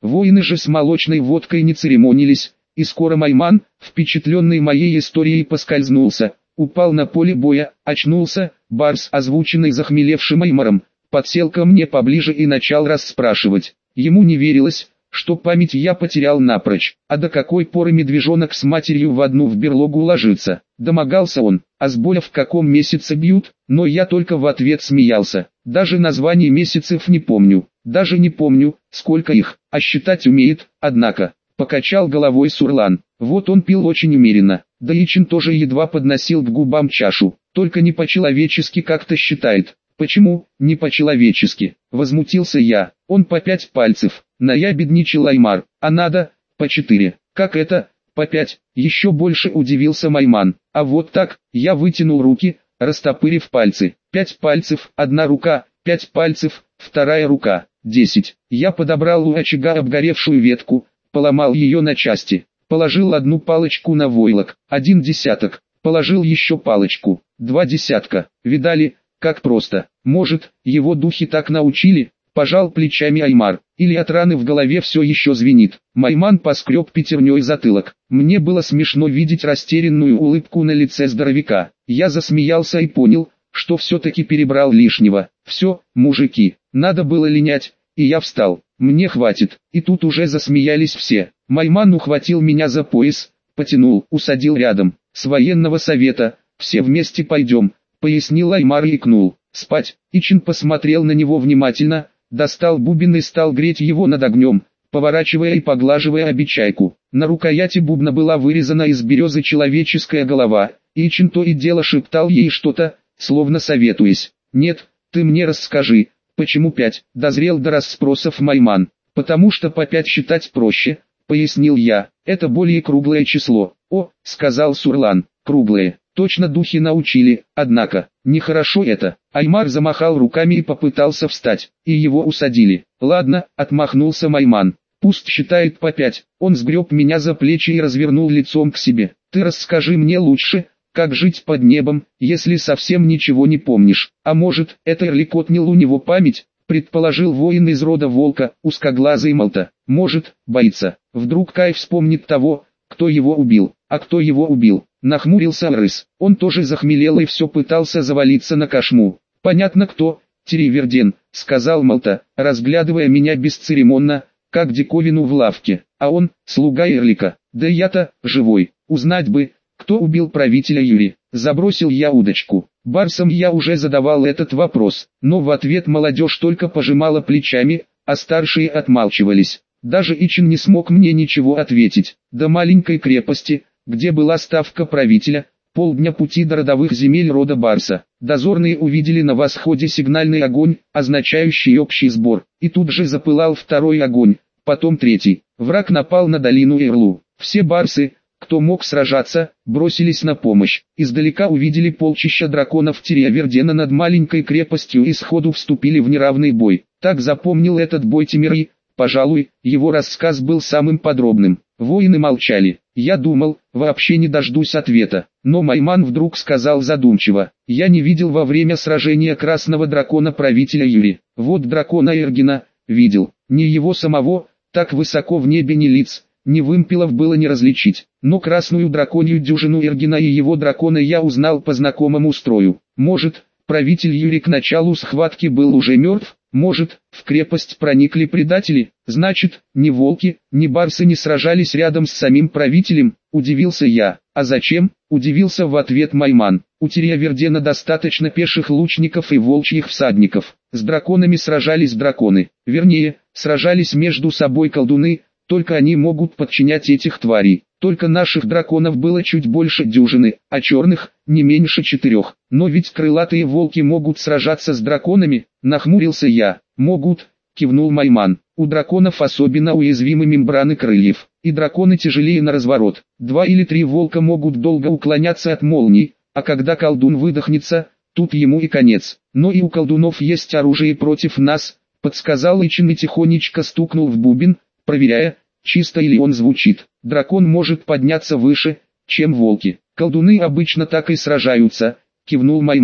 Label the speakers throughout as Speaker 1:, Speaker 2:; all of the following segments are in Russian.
Speaker 1: Воины же с молочной водкой не церемонились, и скоро Майман, впечатленный моей историей, поскользнулся, упал на поле боя, очнулся. Барс, озвученный захмелевшим Аймаром, подсел ко мне поближе и начал расспрашивать. Ему не верилось, что память я потерял напрочь. А до какой поры медвежонок с матерью в одну в берлогу ложится? Домогался он, а с боя в каком месяце бьют? Но я только в ответ смеялся. Даже названий месяцев не помню. Даже не помню, сколько их, а считать умеет, однако. Покачал головой Сурлан. Вот он пил очень умеренно. Да Ичин тоже едва подносил к губам чашу. Только не по-человечески как-то считает. Почему, не по-человечески? Возмутился я. Он по 5 пальцев. Наябедничал Аймар. А надо, по 4. Как это, по 5? Еще больше удивился Майман. А вот так, я вытянул руки, растопырив пальцы. 5 пальцев, одна рука, 5 пальцев, вторая рука, 10. Я подобрал у очага обгоревшую ветку, поломал ее на части. Положил одну палочку на войлок, 1 десяток. Положил еще палочку, 2 десятка. Видали, как просто? Может, его духи так научили? Пожал плечами Аймар. Или от раны в голове все еще звенит. Майман поскреб пятерней затылок. Мне было смешно видеть растерянную улыбку на лице здоровяка. Я засмеялся и понял, что все-таки перебрал лишнего. Все, мужики, надо было линять, и я встал. Мне хватит. И тут уже засмеялись все. Майман ухватил меня за пояс, потянул, усадил рядом. С военного совета, все вместе пойдем, пояснил Аймар и икнул. Спать. Ичин посмотрел на него внимательно, достал бубен и стал греть его над огнем, поворачивая и поглаживая обечайку. На рукояти бубна была вырезана из березы человеческая голова, и Ичин то и дело шептал ей что-то, словно советуясь. «Нет, ты мне расскажи, почему 5?» Дозрел до расспросов Майман. «Потому что по 5 считать проще», пояснил я. «Это более круглое число». «О», сказал Сурлан, «круглое». Точно духи научили, однако, нехорошо это. Аймар замахал руками и попытался встать, и его усадили. Ладно, отмахнулся Майман. Пусть считает по 5. Он сгреб меня за плечи и развернул лицом к себе. Ты расскажи мне лучше, как жить под небом, если совсем ничего не помнишь. А может, это Эрлик отнял у него память? Предположил воин из рода волка, узкоглазый Малта. Может, боится. Вдруг Кай вспомнит того, кто его убил. А кто его убил? Нахмурился Рыс. Он тоже захмелел и все пытался завалиться на кошму. Понятно кто, Тириверден, сказал Малта, разглядывая меня бесцеремонно, как диковину в лавке. А он, слуга Эрлика. Да я-то, живой. Узнать бы, кто убил правителя Юри. Забросил я удочку. Барсам я уже задавал этот вопрос, но в ответ молодежь только пожимала плечами, а старшие отмалчивались. Даже Ичин не смог мне ничего ответить. До маленькой крепости, где была ставка правителя, полдня пути до родовых земель рода Барса. Дозорные увидели на восходе сигнальный огонь, означающий общий сбор. И тут же запылал второй огонь, потом третий. Враг напал на долину Ирлу. Все барсы, кто мог сражаться, бросились на помощь. Издалека увидели полчища драконов Тиривердена над маленькой крепостью и сходу вступили в неравный бой. Так запомнил этот бой Тимирий. Пожалуй, его рассказ был самым подробным. Воины молчали. Я думал, вообще не дождусь ответа. Но Майман вдруг сказал задумчиво. Я не видел во время сражения красного дракона правителя Юри. Вот дракона Эргина, видел. Не его самого, так высоко в небе ни лиц, ни вымпелов было не различить. Но красную драконью дюжину Эргина и его дракона я узнал по знакомому строю. Может, правитель Юри к началу схватки был уже мертв? Может, в крепость проникли предатели? Значит, ни волки, ни барсы не сражались рядом с самим правителем? Удивился я. А зачем? Удивился в ответ Майман. У Тиривердена достаточно пеших лучников и волчьих всадников. С драконами сражались драконы. Вернее, сражались между собой колдуны, только они могут подчинять этих тварей. Только наших драконов было чуть больше дюжины, а черных – не меньше 4. Но ведь крылатые волки могут сражаться с драконами, нахмурился я. Могут, кивнул Майман. У драконов особенно уязвимы мембраны крыльев, и драконы тяжелее на разворот. 2 или 3 волка могут долго уклоняться от молний, а когда колдун выдохнется, тут ему и конец. Но и у колдунов есть оружие против нас, подсказал Ичин и тихонечко стукнул в бубен, проверяя, чисто ли он звучит. Дракон может подняться выше, чем волки. Колдуны обычно так и сражаются, кивнул Майман.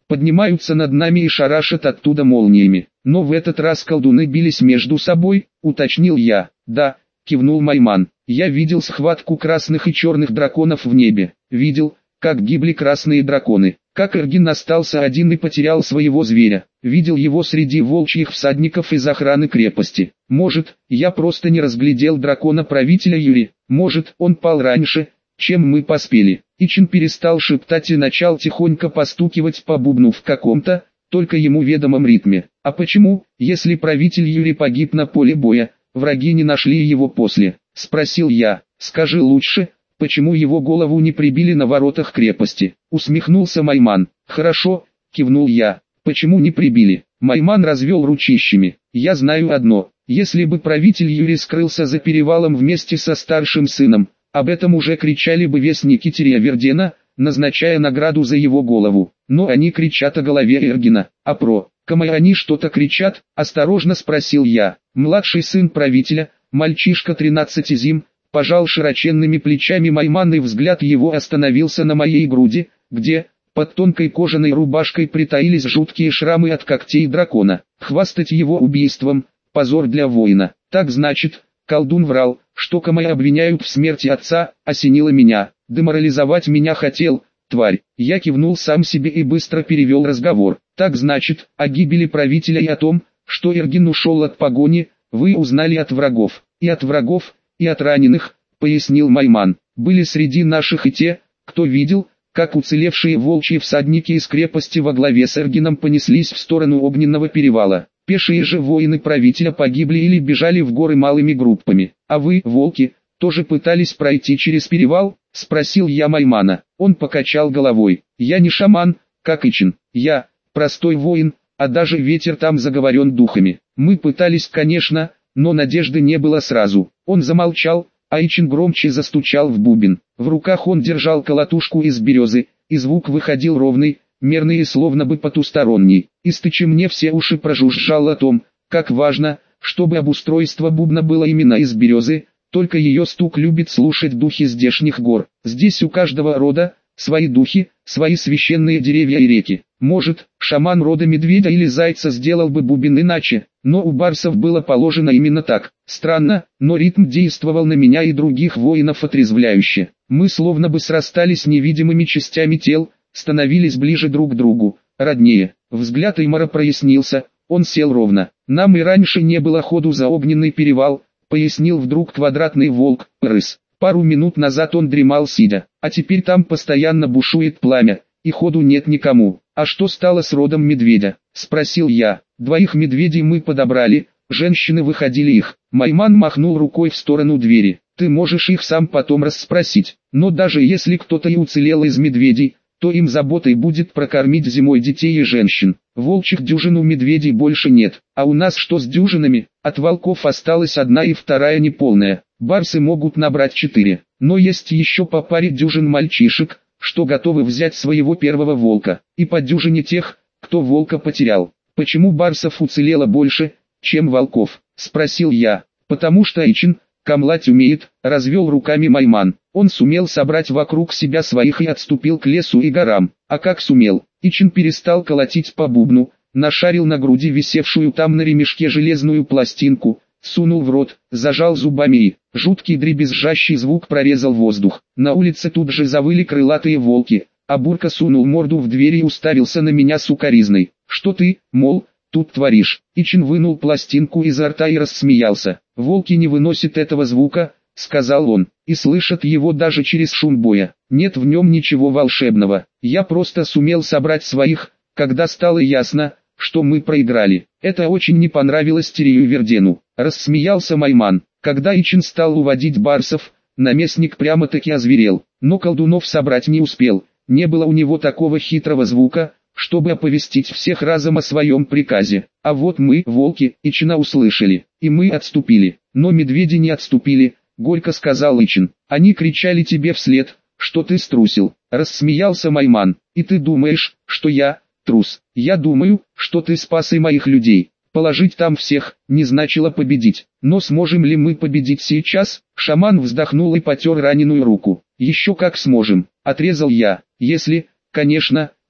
Speaker 1: поднимаются над нами и шарашат оттуда молниями. Но в этот раз колдуны бились между собой, уточнил я. Да, кивнул Майман. Я видел схватку красных и черных драконов в небе. Видел, как гибли красные драконы. Как Эргин остался один и потерял своего зверя. Видел его среди волчьих всадников из охраны крепости. Может, я просто не разглядел дракона-правителя Юри. Может, он пал раньше, чем мы поспели. Ичин перестал шептать и начал тихонько постукивать по бубну в каком-то, только ему ведомом ритме. А почему, если правитель Юри погиб на поле боя, враги не нашли его после? Спросил я. Скажи лучше, почему его голову не прибили на воротах крепости? Усмехнулся Майман. Хорошо, кивнул я. Почему не прибили? Майман развел ручищами. Я знаю одно. Если бы правитель Юри скрылся за перевалом вместе со старшим сыном, об этом уже кричали бы вестники Тирия-Вердена, назначая награду за его голову. Но они кричат о голове Эргина. А про кому они что-то кричат? Осторожно спросил я. Младший сын правителя, мальчишка 13 зим, пожал широченными плечами Майман, и взгляд его остановился на моей груди, где, под тонкой кожаной рубашкой, притаились жуткие шрамы от когтей дракона. Хвастать его убийством – позор для воина. Так значит, колдун врал, что Камая обвиняют в смерти отца, осенило меня. Деморализовать меня хотел, тварь. Я кивнул сам себе и быстро перевел разговор. Так значит, о гибели правителя и о том, что Эргин ушел от погони, вы узнали от врагов. И от врагов, и от раненых, пояснил Майман. Были среди наших и те, кто видел, как уцелевшие волчьи всадники из крепости во главе с Эргином понеслись в сторону огненного перевала. Пешие же воины правителя погибли или бежали в горы малыми группами. А вы, волки, тоже пытались пройти через перевал? Спросил я Маймана. Он покачал головой. Я не шаман, как Ичин. Я простой воин, а даже ветер там заговорен духами. Мы пытались, конечно, но надежды не было сразу. Он замолчал, а Ичин громче застучал в бубен. В руках он держал колотушку из березы, и звук выходил ровный, мерный и словно бы потусторонний. Истычи мне все уши прожужжал о том, как важно, чтобы обустройство бубна было именно из березы, только ее стук любит слушать духи здешних гор. Здесь у каждого рода свои духи, свои священные деревья и реки. Может, шаман рода медведя или зайца сделал бы бубен иначе, но у барсов было положено именно так. Странно, но ритм действовал на меня и других воинов отрезвляюще. Мы словно бы срастались невидимыми частями тел, становились ближе друг к другу, роднее. Взгляд Эймара прояснился, он сел ровно. Нам и раньше не было ходу за огненный перевал, пояснил вдруг квадратный волк, рыс. Пару минут назад он дремал сидя, а теперь там постоянно бушует пламя, и ходу нет никому. А что стало с родом медведя? Спросил я. 2 медведей мы подобрали, женщины выходили их. Майман махнул рукой в сторону двери. Ты можешь их сам потом расспросить. Но даже если кто-то и уцелел из медведей, то им заботой будет прокормить зимой детей и женщин. Волчьих дюжин у медведей больше нет. А у нас что с дюжинами? От волков осталась 1 и 2 неполная. Барсы могут набрать 4. Но есть еще по паре дюжин мальчишек, что готовы взять своего первого волка. И по дюжине тех, кто волка потерял. Почему барсов уцелело больше, чем волков? Спросил я. Потому что Ичин камлать умеет, развел руками Майман. Он сумел собрать вокруг себя своих и отступил к лесу и горам. А как сумел? Ичин перестал колотить по бубну, нашарил на груди висевшую там на ремешке железную пластинку, сунул в рот, зажал зубами и жуткий дребезжащий звук прорезал воздух. На улице тут же завыли крылатые волки, а Бурка сунул морду в дверь и уставился на меня сукоризной. Что ты, мол, тут творишь? Ичин вынул пластинку изо рта и рассмеялся. Волки не выносят этого звука, сказал он, и слышат его даже через шум боя. Нет в нем ничего волшебного. Я просто сумел собрать своих, когда стало ясно, что мы проиграли. Это очень не понравилось Тирию-Вердену. Рассмеялся Майман. Когда Ичин стал уводить барсов, наместник прямо-таки озверел. Но колдунов собрать не успел. Не было у него такого хитрого звука, чтобы оповестить всех разом о своем приказе. А вот мы, волки, Ичина услышали, и мы отступили. Но медведи не отступили, горько сказал Ичин. Они кричали тебе вслед, что ты струсил. Рассмеялся Майман. И ты думаешь, что я трус? Я думаю, что ты спас и моих людей. Положить там всех не значило победить. Но сможем ли мы победить сейчас? Шаман вздохнул и потер раненую руку. Еще как сможем, отрезал я. Если, конечно,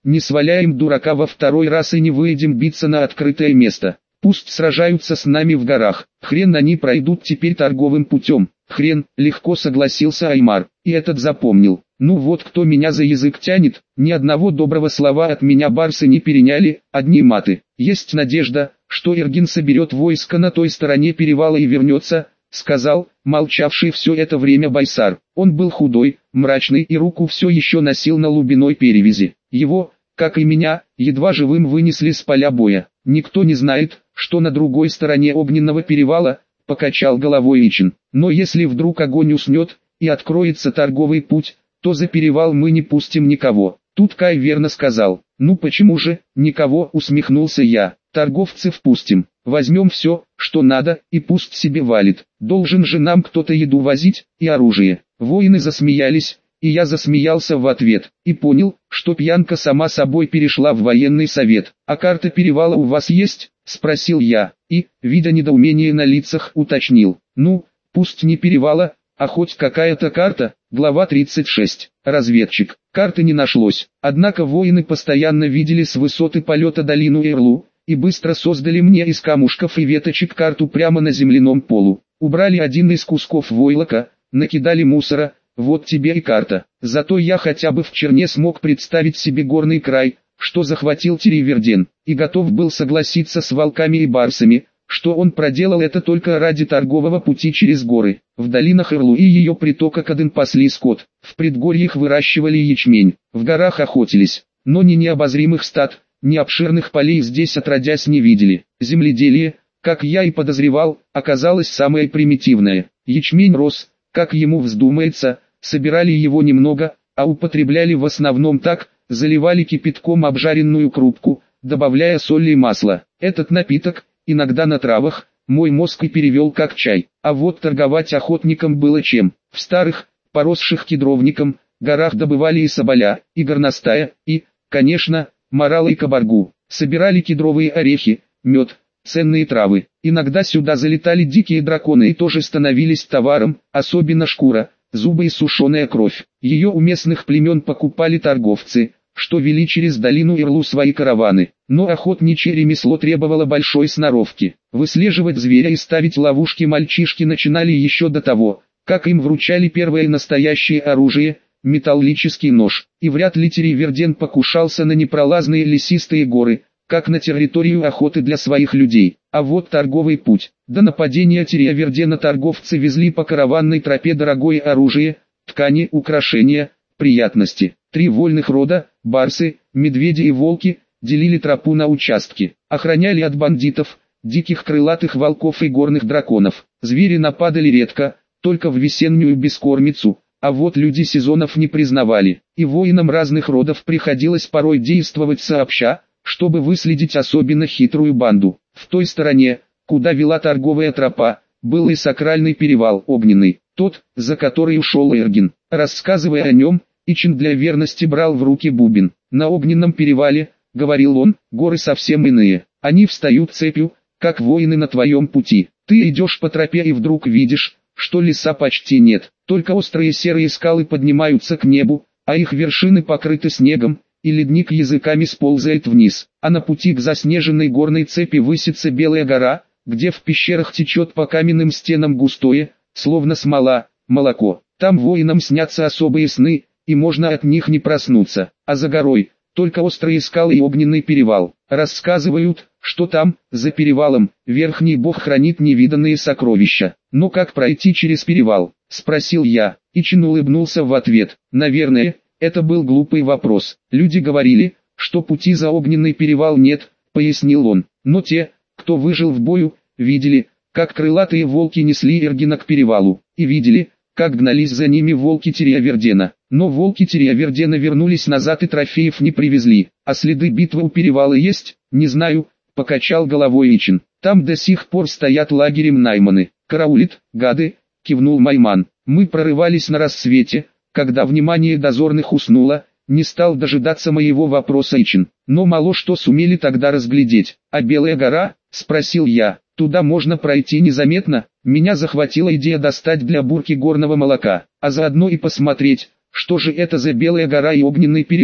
Speaker 1: не сваляем дурака во второй раз и не выйдем биться на открытое место. Пусть сражаются с нами в горах, хрен они пройдут теперь торговым путем. Хрен, легко согласился Аймар, и этот запомнил. Ну вот кто меня за язык тянет, ни одного доброго слова от меня барсы не переняли, одни маты. Есть надежда, что Эргин соберет войско на той стороне перевала и вернется, сказал, молчавший все это время Байсар. Он был худой, мрачный и руку все еще носил на лубиной перевязи. Его, как и меня, едва живым вынесли с поля боя. Никто не знает, что на другой стороне огненного перевала, покачал головой Ичин. Но если вдруг огонь уснет, и откроется торговый путь, то за перевал мы не пустим никого. Тут Кай верно сказал. Ну почему же, никого, усмехнулся я. Торговцев пустим, возьмем все, что надо, и пусть себе валит. Должен же нам кто-то еду возить, и оружие. Воины засмеялись, и я засмеялся в ответ, и понял, что пьянка сама собой перешла в военный совет. «А карта перевала у вас есть?» – спросил я, и, видя недоумение на лицах, уточнил. «Ну, пусть не перевала, а хоть какая-то карта». Глава 36. Разведчик. Карты не нашлось, однако воины постоянно видели с высоты полета долину Эрлу, и быстро создали мне из камушков и веточек карту прямо на земляном полу. Убрали один из кусков войлока, накидали мусора. Вот тебе и карта. Зато я хотя бы в черне смог представить себе горный край, что захватил Тириверден, и готов был согласиться с волками и барсами, что он проделал это только ради торгового пути через горы. В долинах Эрлу и ее притока Кадын пасли скот, в предгорьях выращивали ячмень, в горах охотились, но ни необозримых стад, ни обширных полей здесь отродясь не видели. Земледелие, как я и подозревал, оказалось самое примитивное. Ячмень рос, как ему вздумается, собирали его немного, а употребляли в основном так, заливали кипятком обжаренную крупку, добавляя соль и масло. Этот напиток, иногда на травах, мой мозг и перевел как чай. А вот торговать охотникам было чем. В старых, поросших кедровником, горах добывали и соболя, и горностая, и, конечно, морала и кабаргу. Собирали кедровые орехи, мед, ценные травы. Иногда сюда залетали дикие драконы и тоже становились товаром, особенно шкура, зубы и сушеная кровь. Ее у местных племен покупали торговцы, что вели через долину Ирлу свои караваны. Но охотничье ремесло требовало большой сноровки. Выслеживать зверя и ставить ловушки мальчишки начинали еще до того, как им вручали первое настоящее оружие – металлический нож. И вряд ли Тириверден покушался на непролазные лесистые горы, как на территорию охоты для своих людей. А вот торговый путь. До нападения Тиривердена торговцы везли по караванной тропе дорогое оружие, ткани, украшения, приятности. 3 вольных рода, барсы, медведи и волки, делили тропу на участки. Охраняли от бандитов, диких крылатых волков и горных драконов. Звери нападали редко, только в весеннюю бескормицу. А вот люди сезонов не признавали. И воинам разных родов приходилось порой действовать сообща, чтобы выследить особенно хитрую банду. В той стороне, куда вела торговая тропа, был и сакральный перевал огненный, тот, за который ушел Эргин. Рассказывая о нем, Ичин для верности брал в руки бубен. На огненном перевале, говорил он, горы совсем иные. Они встают цепью, как воины на твоем пути. Ты идешь по тропе и вдруг видишь, что леса почти нет. Только острые серые скалы поднимаются к небу, а их вершины покрыты снегом, и ледник языками сползает вниз. А на пути к заснеженной горной цепи высится белая гора, где в пещерах течет по каменным стенам густое, словно смола, молоко. Там воинам снятся особые сны, и можно от них не проснуться. А за горой, только острые скалы и огненный перевал. Рассказывают, что там, за перевалом, верхний бог хранит невиданные сокровища. Но как пройти через перевал? Спросил я. Ичин улыбнулся в ответ. Наверное, это был глупый вопрос. Люди говорили, что пути за огненный перевал нет, пояснил он. Но те, кто выжил в бою, видели, как крылатые волки несли Эргина к перевалу, и видели, как гнались за ними волки Тиривердена. Но волки Тиривердена вернулись назад и трофеев не привезли. А следы битвы у перевала есть? Не знаю, покачал головой Ичин. Там до сих пор стоят лагерем найманы. Караулит, гады, кивнул Майман. Мы прорывались на рассвете, когда внимание дозорных уснуло, не стал дожидаться моего вопроса Ичин. Но мало что сумели тогда разглядеть. А Белая гора? Спросил я. Туда можно пройти незаметно. Меня захватила идея достать для бурки горного молока, а заодно и посмотреть, что же это за Белая гора и огненный перевал.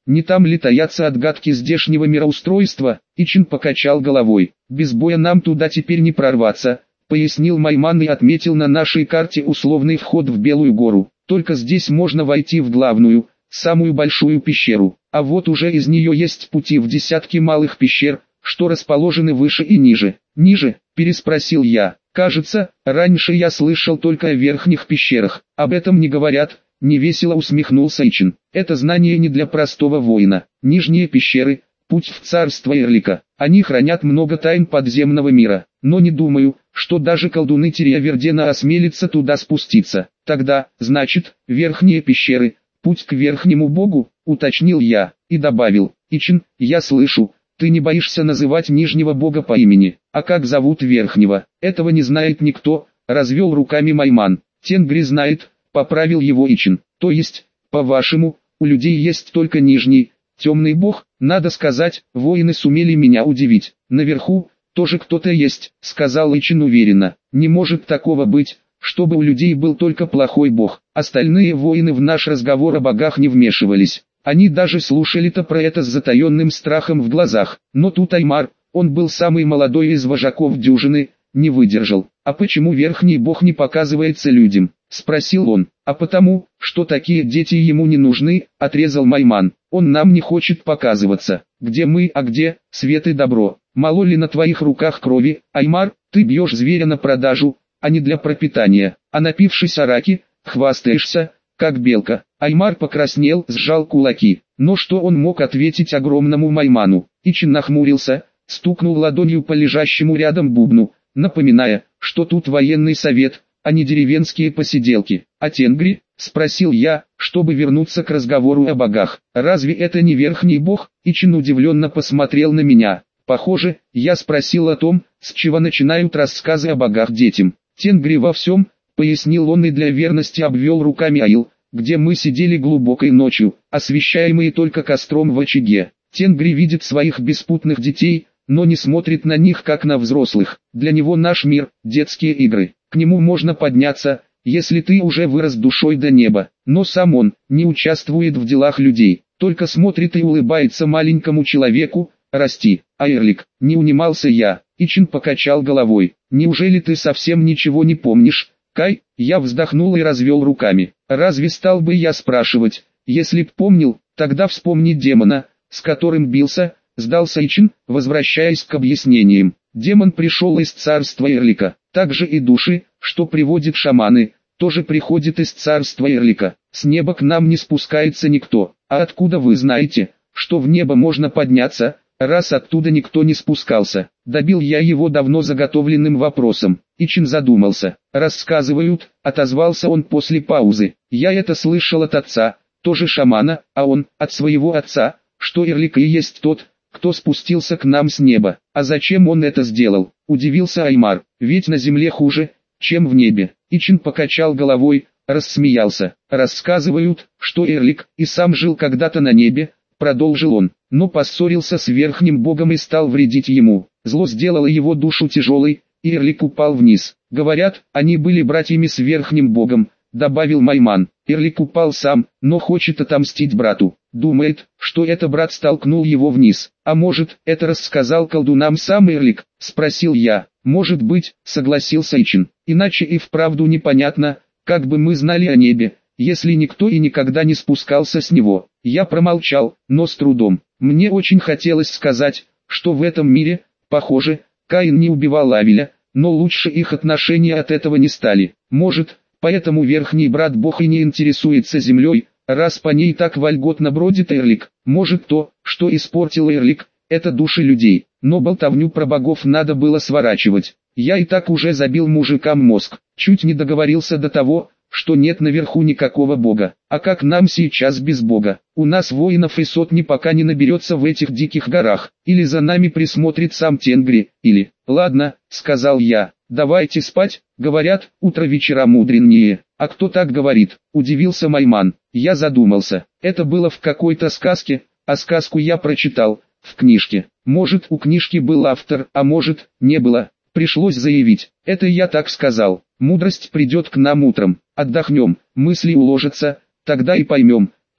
Speaker 1: Не там ли таятся отгадки здешнего мироустройства? Ичин покачал головой. Без боя нам туда теперь не прорваться, пояснил Майман и отметил на нашей карте условный вход в Белую гору. Только здесь можно войти в главную, самую большую пещеру, а вот уже из нее есть пути в десятки малых пещер, что расположены выше и ниже. Ниже, переспросил я. Кажется, раньше я слышал только о верхних пещерах, об этом не говорят. Невесело усмехнулся Ичин. Это знание не для простого воина. Нижние пещеры – путь в царство Эрлика. Они хранят много тайн подземного мира, но не думаю, что даже колдуны Тириавердена осмелятся туда спуститься. Тогда, значит, верхние пещеры – путь к верхнему богу, уточнил я, и добавил: Ичин, я слышу, ты не боишься называть нижнего бога по имени, а как зовут верхнего? Этого не знает никто, развел руками Майман. Тенгри знает. Поправил его Ичин. То есть, по-вашему, у людей есть только нижний, темный бог? Надо сказать, воины сумели меня удивить. Наверху тоже кто-то есть, сказал Ичин уверенно. Не может такого быть, чтобы у людей был только плохой бог. Остальные воины в наш разговор о богах не вмешивались. Они даже слушали-то про это с затаенным страхом в глазах. Но тут Аймар, он был самый молодой из вожаков дюжины, не выдержал. А почему верхний бог не показывается людям? Спросил он. А потому, что такие дети ему не нужны, отрезал Майман. Он нам не хочет показываться. Где мы, а где свет и добро? Мало ли на твоих руках крови, Аймар, ты бьешь зверя на продажу, а не для пропитания. А напившись араки, хвастаешься, как белка. Аймар покраснел, сжал кулаки. Но что он мог ответить огромному Майману? Ичин нахмурился, стукнул ладонью по лежащему рядом бубну, напоминая, что тут военный совет, а не деревенские посиделки. А Тенгри, спросил я, чтобы вернуться к разговору о богах. Разве это не верхний бог? Ичин удивленно посмотрел на меня. Похоже, я спросил о том, с чего начинают рассказы о богах детям. Тенгри во всем, пояснил он и для верности обвел руками аил, где мы сидели глубокой ночью, освещаемые только костром в очаге. Тенгри видит своих беспутных детей, но не смотрит на них как на взрослых. Для него наш мир – детские игры. К нему можно подняться, если ты уже вырос душой до неба. Но сам он не участвует в делах людей, только смотрит и улыбается маленькому человеку. Расти. А Эрлик, не унимался я. Ичин покачал головой. Неужели ты совсем ничего не помнишь, Кай? Я вздохнул и развел руками. Разве стал бы я спрашивать? Если б помнил, тогда вспомни демона, с которым бился. Сдался Ичин, возвращаясь к объяснениям. Демон пришел из царства Эрлика. Также и души, что приводят шаманы, тоже приходят из царства Эрлика. С неба к нам не спускается никто. А откуда вы знаете, что в небо можно подняться, раз оттуда никто не спускался? Добил я его давно заготовленным вопросом. Ичин задумался. Рассказывают, отозвался он после паузы. Я это слышал от отца, тоже шамана, а он, от своего отца, что Эрлик и есть тот, кто спустился к нам с неба. А зачем он это сделал? Удивился Аймар. Ведь на земле хуже, чем в небе. Ичин покачал головой, рассмеялся. Рассказывают, что Эрлик и сам жил когда-то на небе, продолжил он, но поссорился с верхним богом и стал вредить ему. Зло сделало его душу тяжелой, и Эрлик упал вниз. Говорят, они были братьями с верхним богом, добавил Майман. Эрлик упал сам, но хочет отомстить брату. Думает, что это брат столкнул его вниз. А может, это рассказал колдунам сам Эрлик? Спросил я. Может быть, согласился Ичин. Иначе и вправду непонятно, как бы мы знали о небе, если никто и никогда не спускался с него. Я промолчал, но с трудом. Мне очень хотелось сказать, что в этом мире, похоже, Каин не убивал Авеля, но лучше их отношения от этого не стали. Может, поэтому верхний брат Бог и не интересуется землей, раз по ней так вольготно бродит Эрлик. Может, то, что испортил Эрлик, это души людей. Но болтовню про богов надо было сворачивать. Я и так уже забил мужикам мозг. Чуть не договорился до того, что нет наверху никакого бога. А как нам сейчас без бога? У нас воинов и сотни пока не наберется в этих диких горах. Или за нами присмотрит сам Тенгри, или... Ладно, сказал я, давайте спать. Говорят, утро вечера мудренее. А кто так говорит? Удивился Майман. Я задумался. Это было в какой-то сказке, а сказку я прочитал в книжке. Может, у книжки был автор, а может, не было. Пришлось заявить. Это я так сказал. Мудрость придет к нам утром. Отдохнем, мысли уложатся, тогда и поймем,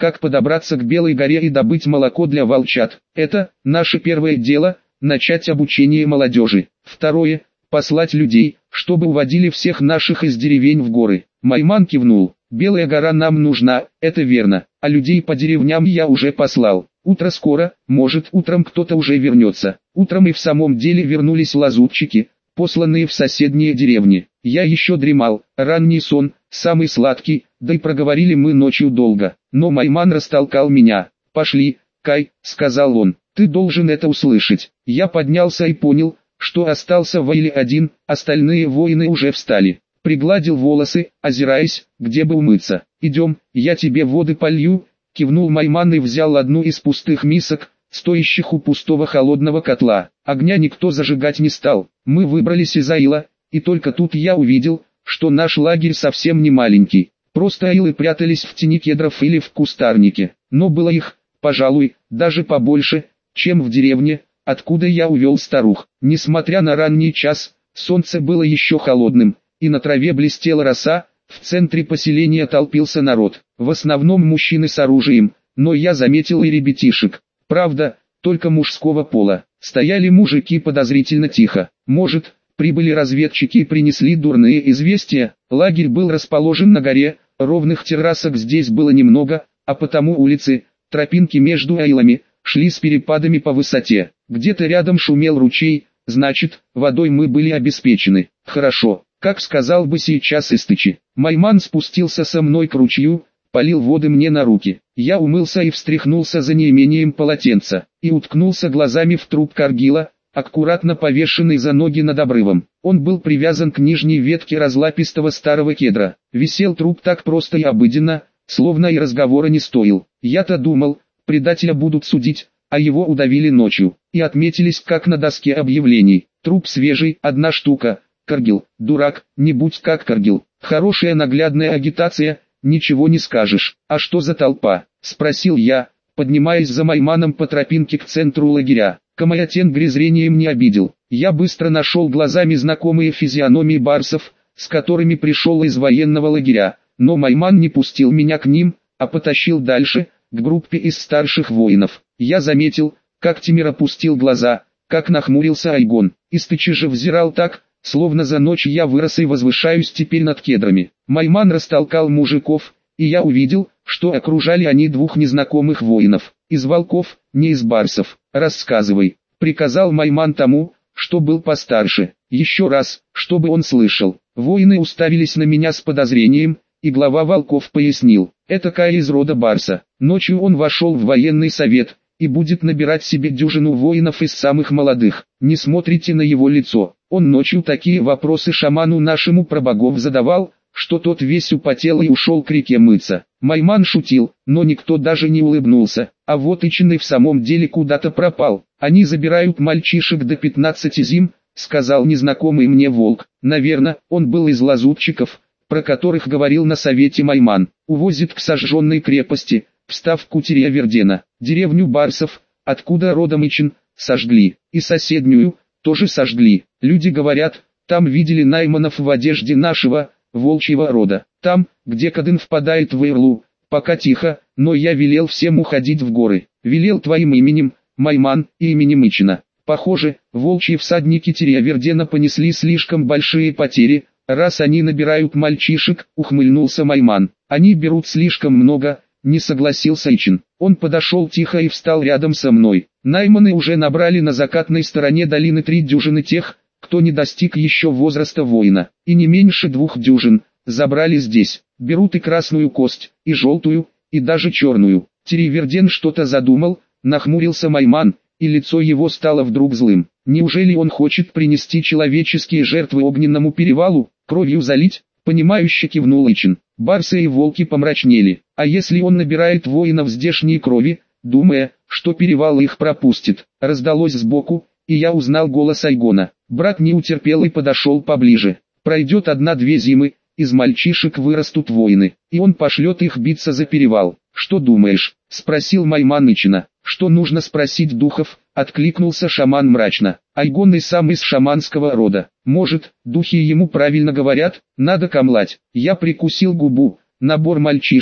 Speaker 1: как подобраться к Белой горе и добыть молоко для волчат. Это наше первое дело, начать обучение молодежи. Второе, послать людей, чтобы уводили всех наших из деревень в горы. Майман кивнул. Белая гора нам нужна, это верно, а людей по деревням я уже послал. Утро скоро, может утром кто-то уже вернется. Утром и в самом деле вернулись лазутчики, посланные в соседние деревни. Я еще дремал, ранний сон, самый сладкий, да и проговорили мы ночью долго. Но Майман растолкал меня. «Пошли, Кай», — сказал он, — «ты должен это услышать». Я поднялся и понял, что остался Вайли один, остальные воины уже встали. Пригладил волосы, озираясь, где бы умыться. «Идем, я тебе воды полью», — кивнул Майман и взял одну из пустых мисок, стоящих у пустого холодного котла. Огня никто зажигать не стал. Мы выбрались из аила, и только тут я увидел, что наш лагерь совсем не маленький. Просто аилы прятались в тени кедров или в кустарнике. Но было их, пожалуй, даже побольше, чем в деревне, откуда я увел старух. Несмотря на ранний час, солнце было еще холодным, и на траве блестела роса. В центре поселения толпился народ, в основном мужчины с оружием, но я заметил и ребятишек. Правда, только мужского пола. Стояли мужики подозрительно тихо. Может, прибыли разведчики и принесли дурные известия. Лагерь был расположен на горе, ровных террасок здесь было немного, а потому улицы, тропинки между аилами, шли с перепадами по высоте. Где-то рядом шумел ручей, значит, водой мы были обеспечены. Хорошо, как сказал бы сейчас Истычи. Майман спустился со мной к ручью, полил воды мне на руки. Я умылся и встряхнулся за неимением полотенца, и уткнулся глазами в труп Каргила, аккуратно повешенный за ноги над обрывом. Он был привязан к нижней ветке разлапистого старого кедра. Висел труп так просто и обыденно, словно и разговора не стоил. Я-то думал, предателя будут судить, а его удавили ночью, и отметились как на доске объявлений. Труп свежий, одна штука. Каргил, дурак, не будь как Каргил. Хорошая наглядная агитация, ничего не скажешь. А что за толпа? Спросил я, поднимаясь за Майманом по тропинке к центру лагеря. Камаятен грязрением не обидел. Я быстро нашел глазами знакомые физиономии барсов, с которыми пришел из военного лагеря, но Майман не пустил меня к ним, а потащил дальше, к группе из старших воинов. Я заметил, как Тимир опустил глаза, как нахмурился Айгон. Истычи же взирал так, словно за ночь я вырос и возвышаюсь теперь над кедрами. Майман растолкал мужиков, и я увидел, что окружали они двух незнакомых воинов. Из волков, не из барсов. «Рассказывай», — приказал Майман тому, что был постарше. Еще раз, чтобы он слышал. Воины уставились на меня с подозрением, и глава волков пояснил. Это Кай из рода барса. Ночью он вошел в военный совет, и будет набирать себе дюжину воинов из самых молодых. Не смотрите на его лицо. Он ночью такие вопросы шаману нашему про богов задавал, что тот весь употел и ушел к реке мыться. Майман шутил, но никто даже не улыбнулся. А вот Ичный в самом деле куда-то пропал. Они забирают мальчишек до 15 зим, сказал незнакомый мне волк. Наверное, он был из лазутчиков, про которых говорил на совете Майман. Увозит к сожженной крепости, встав к Утерья Вердена. Деревню барсов, откуда родом Ичин, сожгли. И соседнюю, тоже сожгли. Люди говорят, там видели найманов в одежде нашего, волчьего рода. Там, где Кадын впадает в Ирлу, пока тихо, но я велел всем уходить в горы. Велел твоим именем, Майман, и именем Ичина. Похоже, волчьи всадники Терьявердена понесли слишком большие потери, раз они набирают мальчишек, ухмыльнулся Майман. Они берут слишком много, не согласился Ичин. Он подошел тихо и встал рядом со мной. Найманы уже набрали на закатной стороне долины 3 дюжины тех, кто не достиг еще возраста воина, и не меньше 2 дюжин, забрали здесь. Берут и красную кость, и желтую, и даже черную. Терьяверден что-то задумал, нахмурился Майман, и лицо его стало вдруг злым. Неужели он хочет принести человеческие жертвы огненному перевалу, кровью залить? Понимающе кивнул Ичин. Барсы и волки помрачнели. А если он набирает воинов здешней крови, думая, что перевал их пропустит? Раздалось сбоку, и я узнал голос Айгона. Брат не утерпел и подошел поближе. Пройдет 1-2 зимы, из мальчишек вырастут воины, и он пошлет их биться за перевал. Что думаешь? Спросил Майман Ичина. Что нужно спросить духов? Откликнулся шаман мрачно. Айгон и сам из шаманского рода. Может, духи ему правильно говорят, надо камлать. Я прикусил губу. Набор мальчишек,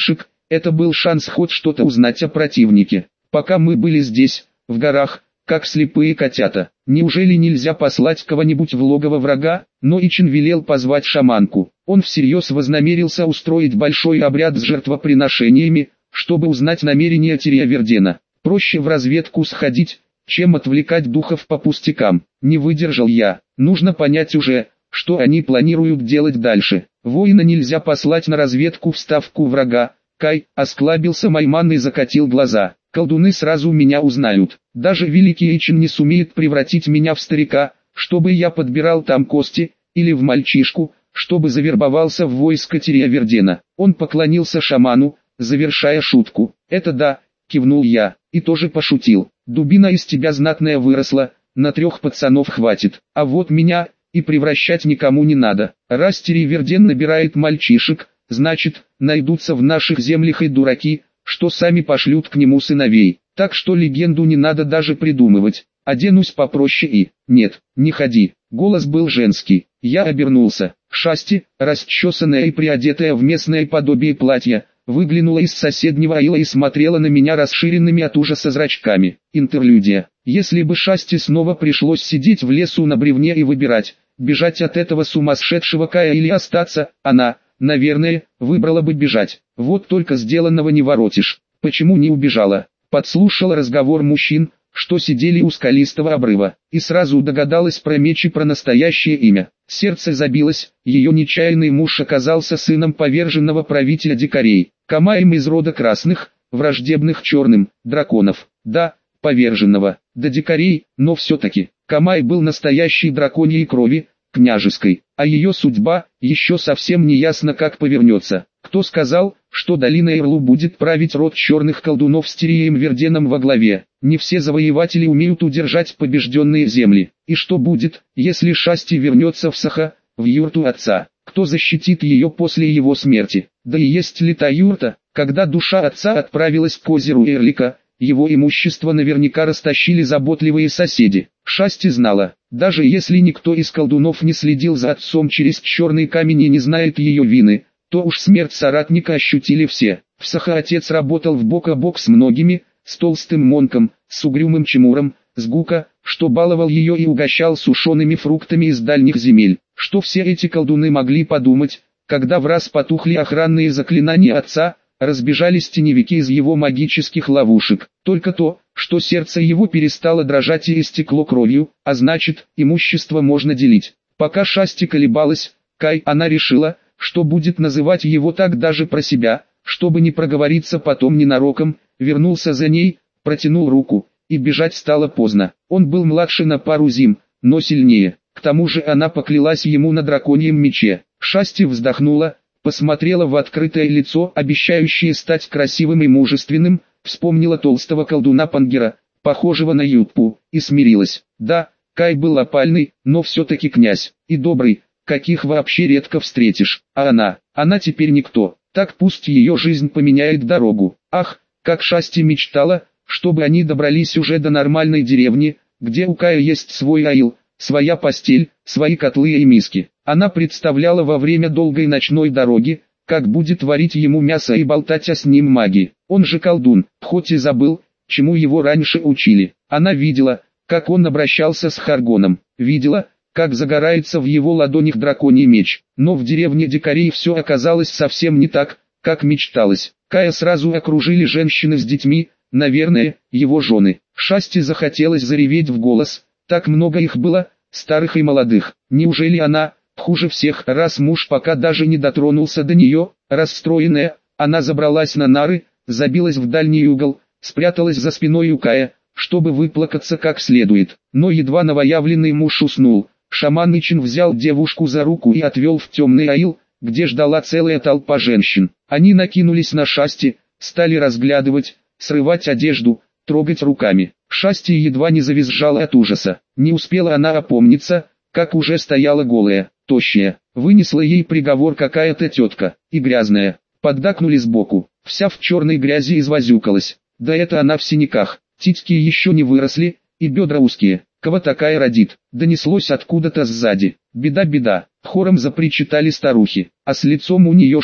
Speaker 1: Это был шанс хоть что-то узнать о противнике. Пока мы были здесь, в горах, как слепые котята. Неужели нельзя послать кого-нибудь в логово врага? Но Ичин велел позвать шаманку. Он всерьез вознамерился устроить большой обряд с жертвоприношениями, чтобы узнать намерения Тирьявердена. Проще в разведку сходить, чем отвлекать духов по пустякам. Не выдержал я. Нужно понять уже, что они планируют делать дальше. Воина нельзя послать на разведку в ставку врага. Кай осклабился Майман и закатил глаза. Колдуны сразу меня узнают. Даже великий Ичин не сумеет превратить меня в старика, чтобы я подбирал там кости, или в мальчишку, чтобы завербовался в войско Тирьявердена. Он поклонился шаману, завершая шутку. «Это да», — кивнул я, и тоже пошутил. «Дубина из тебя знатная выросла, на 3 пацанов хватит, а вот меня и превращать никому не надо. Раз Тирьяверден набирает мальчишек, значит, найдутся в наших землях и дураки, что сами пошлют к нему сыновей. Так что легенду не надо даже придумывать. Оденусь попроще и... Нет, не ходи». Голос был женский. Я обернулся. Шасти, расчесанная и приодетая в местное подобие платья, выглянула из соседнего аила и смотрела на меня расширенными от ужаса зрачками. Интерлюдия. Если бы Шасти снова пришлось сидеть в лесу на бревне и выбирать, бежать от этого сумасшедшего Кая или остаться, она, наверное, выбрала бы бежать. Вот только сделанного не воротишь. Почему не убежала? Подслушала разговор мужчин, что сидели у скалистого обрыва, и сразу догадалась про меч и про настоящее имя. Сердце забилось, ее нечаянный муж оказался сыном поверженного правителя дикарей, Камаем из рода красных, враждебных черным, драконов. Да, поверженного, да дикарей, но все-таки, Камай был настоящей драконьей крови, княжеской, а ее судьба, еще совсем не ясно как повернется. Кто сказал, что долина Ирлу будет править род черных колдунов с Тирьяверденом во главе? Не все завоеватели умеют удержать побежденные земли. И что будет, если Шасти вернется в Саха, в юрту отца? Кто защитит ее после его смерти? Да и есть ли та юрта? Когда душа отца отправилась к озеру Эрлика, его имущество наверняка растащили заботливые соседи. Шасти знала, даже если никто из колдунов не следил за отцом через черный камень и не знает ее вины, то уж смерть соратника ощутили все. В Саха отец работал в бок о бок с многими, с толстым Монком, с угрюмым Чемуром, с Гука, что баловал ее и угощал сушеными фруктами из дальних земель. Что все эти колдуны могли подумать, когда враз потухли охранные заклинания отца, разбежались теневики из его магических ловушек? Только то, что сердце его перестало дрожать и истекло кровью, а значит, имущество можно делить. Пока Шасти колебалась, она решила, что будет называть его так даже про себя, чтобы не проговориться потом ненароком, вернулся за ней, протянул руку, и бежать стало поздно. Он был младше на пару зим, но сильнее. К тому же она поклялась ему на драконьем мече. Шасти вздохнула, посмотрела в открытое лицо, обещающее стать красивым и мужественным, вспомнила толстого колдуна Пангера, похожего на Ютпу, и смирилась. Да, Кай был опальный, но все-таки князь, и добрый, каких вообще редко встретишь. А она теперь никто. Так пусть ее жизнь поменяет дорогу. Ах, как Шасти мечтала, чтобы они добрались уже до нормальной деревни, где у Кая есть свой аил, своя постель, свои котлы и миски. Она представляла во время долгой ночной дороги, как будет варить ему мясо и болтать с ним маги. Он же колдун, хоть и забыл, чему его раньше учили. Она видела, как он обращался с Харгоном, видела, как загорается в его ладонях драконий меч. Но в деревне дикарей все оказалось совсем не так, как мечталось. Кая сразу окружили женщины с детьми, наверное, его жены. Шасти захотелось зареветь в голос, так много их было, старых и молодых. Неужели она, хуже всех, раз муж пока даже не дотронулся до нее? Расстроенная, она забралась на нары, забилась в дальний угол, спряталась за спиной у Кая, чтобы выплакаться как следует. Но едва новоявленный муж уснул, шаман Ичин взял девушку за руку и отвел в темный аил, где ждала целая толпа женщин. Они накинулись на Шасти, стали разглядывать, срывать одежду, трогать руками. Шасти едва не завизжала от ужаса. Не успела она опомниться, как уже стояла голая, тощая. Вынесла ей приговор какая-то тетка, и грязная. Поддакнули сбоку, вся в черной грязи извозюкалась. Да это она в синяках, титьки еще не выросли, и бедра узкие. Кого такая родит? Донеслось откуда-то сзади. Беда, беда, хором запричитали старухи. А с лицом у нее что?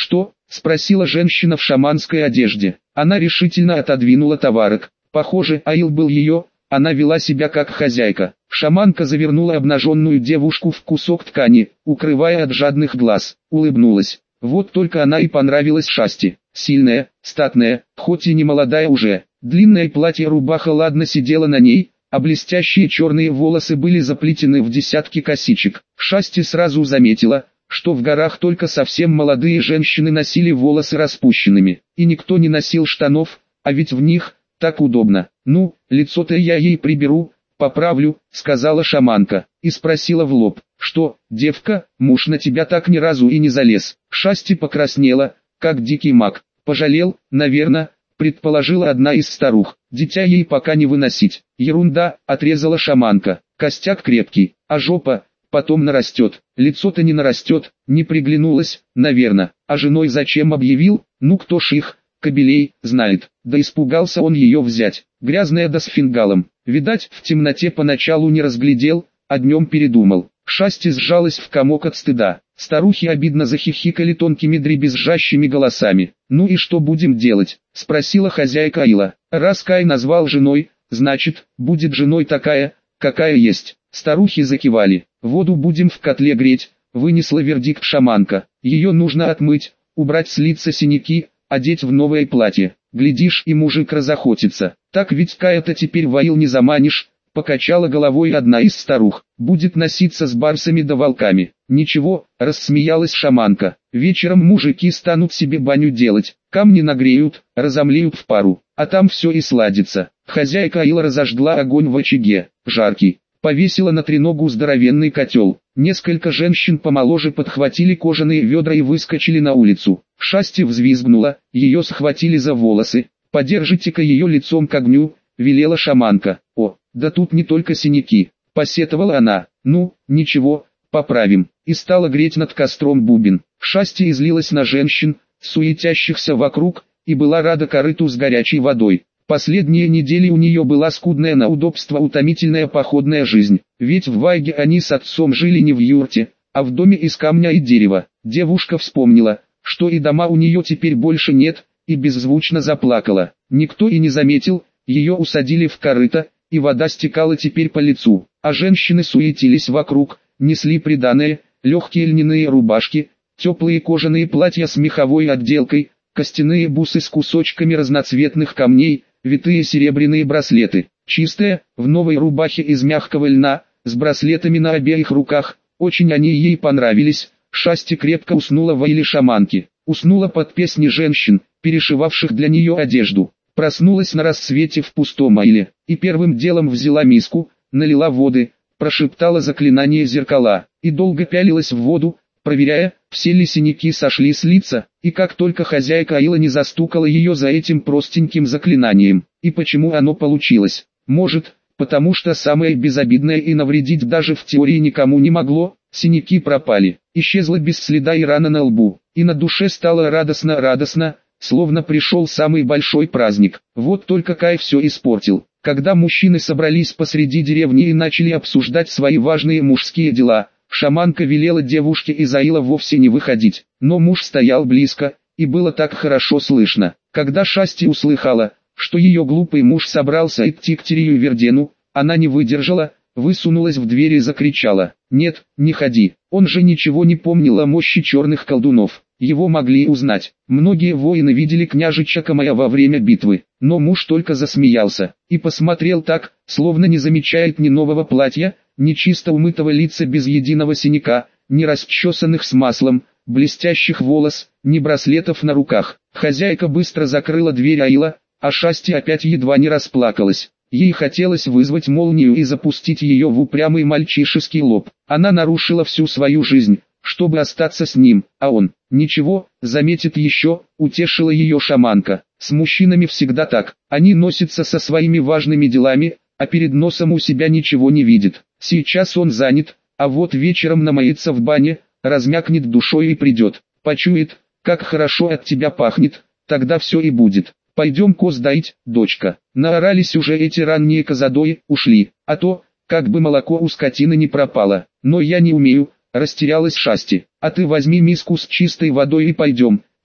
Speaker 1: спросила женщина в шаманской одежде. Она решительно отодвинула товарок. Похоже, Аил был ее, она вела себя как хозяйка. Шаманка завернула обнаженную девушку в кусок ткани, укрывая от жадных глаз, улыбнулась. Вот только она и понравилась Шасти. Сильная, статная, хоть и не молодая уже. Длинное платье-рубаха ладно сидело на ней, а блестящие черные волосы были заплетены в десятки косичек. Шасти сразу заметила, что в горах только совсем молодые женщины носили волосы распущенными, и никто не носил штанов, а ведь в них так удобно. «Ну, лицо-то я ей приберу, поправлю», — сказала шаманка, и спросила в лоб: «Что, девка, муж на тебя так ни разу и не залез?» Шасти покраснела, как дикий маг. «Пожалел, наверное», — предположила одна из старух. «Дитя ей пока не выносить». «Ерунда», — отрезала шаманка. «Костяк крепкий, а жопа потом нарастет». «Лицо-то не нарастет», — не приглянулась, наверное. «А женой зачем объявил? Ну кто ж их, кобелей, знает». Да испугался он ее взять. Грязная да с фингалом. Видать, в темноте поначалу не разглядел, а днем передумал. Шасти сжалась в комок от стыда. Старухи обидно захихикали тонкими дребезжащими голосами. «Ну и что будем делать?» — спросила хозяйка Аила. «Раз Кай назвал женой, значит, будет женой такая, какая есть». Старухи закивали. «Воду будем в котле греть», — вынесла вердикт шаманка. «Ее нужно отмыть, убрать с лица синяки, одеть в новое платье. Глядишь, и мужик разохотится. Так ведь Кая-то теперь в Аил не заманишь», — покачала головой одна из старух. «Будет носиться с барсами да волками». «Ничего», — рассмеялась шаманка. «Вечером мужики станут себе баню делать, камни нагреют, разомлеют в пару, а там все и сладится». Хозяйка Аила разожгла огонь в очаге, жаркий. Повесила на треногу здоровенный котел. Несколько женщин помоложе подхватили кожаные ведра и выскочили на улицу. Шасти взвизгнула, ее схватили за волосы. «Подержите-ка ее лицом к огню», — велела шаманка. «О, да тут не только синяки», — посетовала она. «Ну, ничего, поправим». И стала греть над костром бубен. Шасти излилась на женщин, суетящихся вокруг, и была рада корыту с горячей водой. Последние недели у нее была скудная на удобство утомительная походная жизнь, ведь в Вайге они с отцом жили не в юрте, а в доме из камня и дерева. Девушка вспомнила, что и дома у нее теперь больше нет, и беззвучно заплакала. Никто и не заметил, ее усадили в корыто, и вода стекала теперь по лицу, а женщины суетились вокруг, несли приданое, легкие льняные рубашки, теплые кожаные платья с меховой отделкой, костяные бусы с кусочками разноцветных камней, витые серебряные браслеты. Чистая, в новой рубахе из мягкого льна, с браслетами на обеих руках, очень они ей понравились. Шасти крепко уснула в Аиле шаманки. Уснула под песни женщин, перешивавших для нее одежду. Проснулась на рассвете в пустом Аиле, и первым делом взяла миску, налила воды, прошептала заклинание зеркала, и долго пялилась в воду, проверяя, все ли синяки сошли с лица, и как только хозяйка Аила не застукала ее за этим простеньким заклинанием. И почему оно получилось? Может, потому что самое безобидное и навредить даже в теории никому не могло, синяки пропали, исчезла без следа и рана на лбу, и на душе стало радостно, словно пришел самый большой праздник. Вот только Кай все испортил. Когда мужчины собрались посреди деревни и начали обсуждать свои важные мужские дела, шаманка велела девушке из Аила вовсе не выходить, но муж стоял близко, и было так хорошо слышно. Когда Шасти услыхала, что ее глупый муж собрался идти к Тирию Вердену, она не выдержала, высунулась в дверь и закричала: «Нет, не ходи». Он же ничего не помнил о мощи черных колдунов, его могли узнать. Многие воины видели княжича Камая во время битвы, но муж только засмеялся, и посмотрел так, словно не замечает ни нового платья, ни чисто умытого лица без единого синяка, ни расчесанных с маслом, блестящих волос, ни браслетов на руках. Хозяйка быстро закрыла дверь Аила, а Шасти опять едва не расплакалась. Ей хотелось вызвать молнию и запустить ее в упрямый мальчишеский лоб. Она нарушила всю свою жизнь, чтобы остаться с ним, а он, ничего, заметит еще, утешила ее шаманка. С мужчинами всегда так, они носятся со своими важными делами, а перед носом у себя ничего не видит. Сейчас он занят, а вот вечером намоется в бане, размякнет душой и придет, почует, как хорошо от тебя пахнет, тогда все и будет. «Пойдем коз доить, дочка». Наорались уже эти ранние козадои, ушли, а то, как бы молоко у скотины не пропало. «Но я не умею», растерялась Шасти. «А ты возьми миску с чистой водой и пойдем,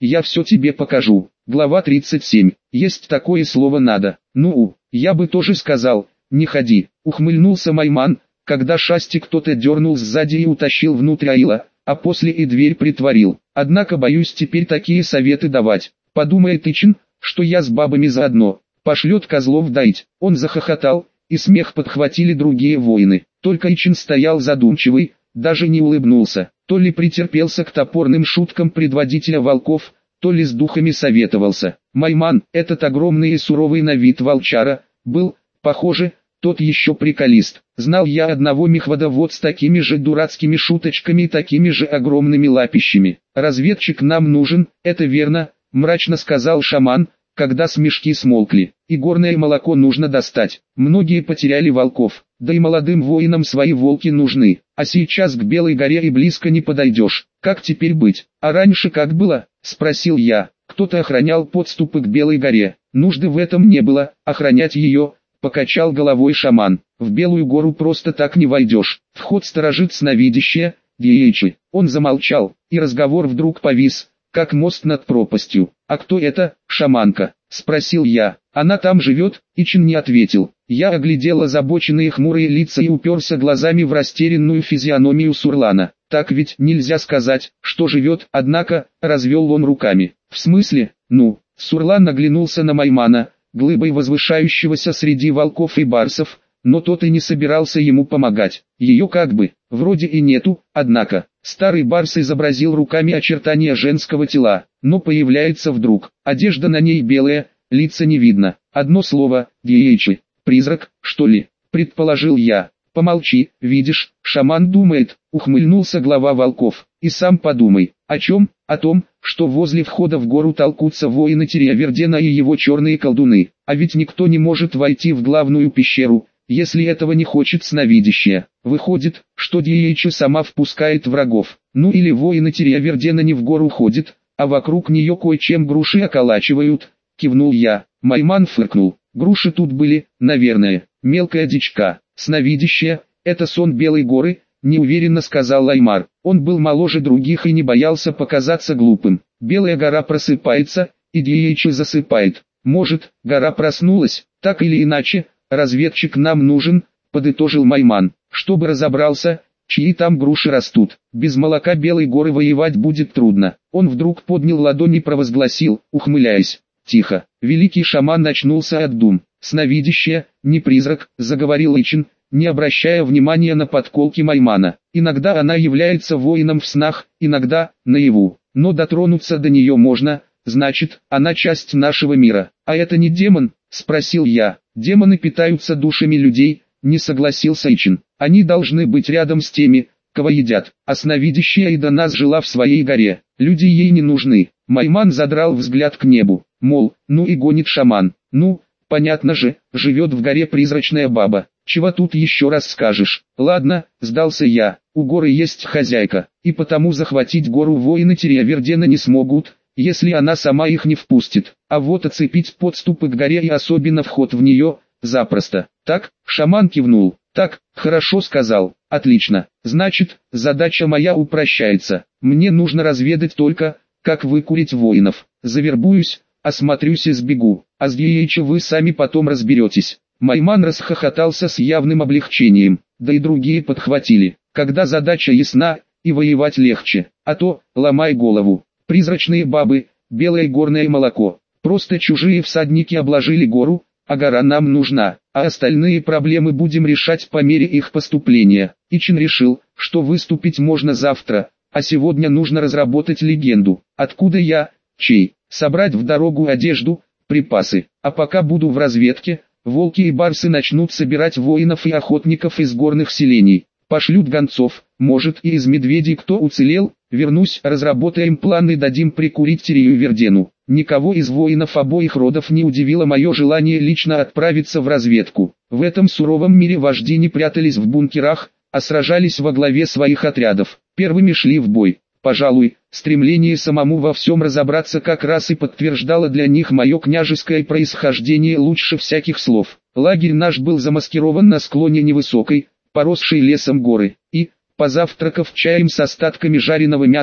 Speaker 1: я все тебе покажу. Глава 37. Есть такое слово «надо». Ну, я бы тоже сказал, не ходи. Ухмыльнулся Майман, когда Шасти кто-то дернул сзади и утащил внутрь Аила, а после и дверь притворил. Однако боюсь теперь такие советы давать. Подумает Ичин, что я с бабами заодно. Пошлет козлов доить. Он захохотал, и смех подхватили другие воины. Только Ичин стоял задумчивый, даже не улыбнулся. То ли претерпелся к топорным шуткам предводителя волков, то ли с духами советовался. Майман, этот огромный и суровый на вид волчара, был, похоже, тот еще приколист. Знал я одного мехвода вот с такими же дурацкими шуточками и такими же огромными лапищами. Разведчик нам нужен, это верно, мрачно сказал шаман, когда смешки смолкли. И горное молоко нужно достать. Многие потеряли волков, да и молодым воинам свои волки нужны. А сейчас к Белой горе и близко не подойдешь. Как теперь быть? А раньше как было? Спросил я. Кто-то охранял подступы к Белой горе. Нужды в этом не было, охранять ее, покачал головой шаман. В Белую гору просто так не войдешь. Вход сторожит сновидящее, Диечи. Он замолчал, и разговор вдруг повис, как мост над пропастью. «А кто это, шаманка?» – спросил я. «Она там живет?» – Ичин не ответил. Я оглядел озабоченные хмурые лица и уперся глазами в растерянную физиономию Сурлана. Так ведь нельзя сказать, что живет, однако, развел он руками. «В смысле? Ну?» Сурлан оглянулся на Маймана, глыбой возвышающегося среди волков и барсов, но тот и не собирался ему помогать. Ее как бы, вроде и нету, однако. Старый барс изобразил руками очертания женского тела, но появляется вдруг. Одежда на ней белая, лица не видно. Одно слово, Диечи. Призрак, что ли? Предположил я. Помолчи, видишь, шаман думает, ухмыльнулся глава волков. И сам подумай, о чем? О том, что возле входа в гору толкутся воины Тириавердена и его черные колдуны. А ведь никто не может войти в главную пещеру, если этого не хочет сновидящее. Выходит, что Диечи сама впускает врагов. Ну или воины Тириавердена не в гору ходят, а вокруг нее кое-чем груши околачивают, кивнул я. Майман фыркнул. Груши тут были, наверное, мелкая дичка. Сновидящее, это сон Белой горы, неуверенно сказал Аймар. Он был моложе других и не боялся показаться глупым. Белая гора просыпается, и Диечи засыпает. Может, гора проснулась, так или иначе, разведчик нам нужен, подытожил Майман, чтобы разобрался, чьи там груши растут. Без молока Белой горы воевать будет трудно. Он вдруг поднял ладонь и провозгласил, ухмыляясь. Тихо. Великий шаман очнулся от дум. Сновидящее, не призрак, заговорил Ичин, не обращая внимания на подколки Маймана. Иногда она является воином в снах, иногда наяву. Но дотронуться до нее можно, значит, она часть нашего мира. А это не демон? Спросил я. Демоны питаются душами людей, не согласился Ичин. Они должны быть рядом с теми, кого едят. А сновидящая и до нас жила в своей горе. Люди ей не нужны. Майман задрал взгляд к небу. Мол, ну и гонит шаман. Ну, понятно же, живет в горе призрачная баба. Чего тут еще раз скажешь? Ладно, сдался я. У горы есть хозяйка, и потому захватить гору воины Тириавердена не смогут, если она сама их не впустит. А вот оцепить подступы к горе и особенно вход в нее, запросто. Так, шаман кивнул. Так, хорошо сказал. Отлично. Значит, задача моя упрощается. Мне нужно разведать только, как выкурить воинов. Завербуюсь, осмотрюсь и сбегу. А с Диечи вы сами потом разберетесь. Майман расхохотался с явным облегчением, да и другие подхватили. Когда задача ясна, и воевать легче, а то, ломай голову. Призрачные бабы, белое горное молоко. Просто чужие всадники обложили гору, а гора нам нужна, а остальные проблемы будем решать по мере их поступления. Ичин решил, что выступить можно завтра, а сегодня нужно разработать легенду. Откуда я, чей, собрать в дорогу одежду, припасы. А пока буду в разведке, волки и барсы начнут собирать воинов и охотников из горных селений. Пошлют гонцов, может и из медведей кто уцелел, вернусь, разработаем план и дадим прикурить Тириавердену. Никого из воинов обоих родов не удивило мое желание лично отправиться в разведку. В этом суровом мире вожди не прятались в бункерах, а сражались во главе своих отрядов. Первыми шли в бой. Пожалуй, стремление самому во всем разобраться как раз и подтверждало для них мое княжеское происхождение лучше всяких слов. Лагерь наш был замаскирован на склоне невысокой, поросшей лесом горы, и, позавтракав чаем с остатками жареного мяса,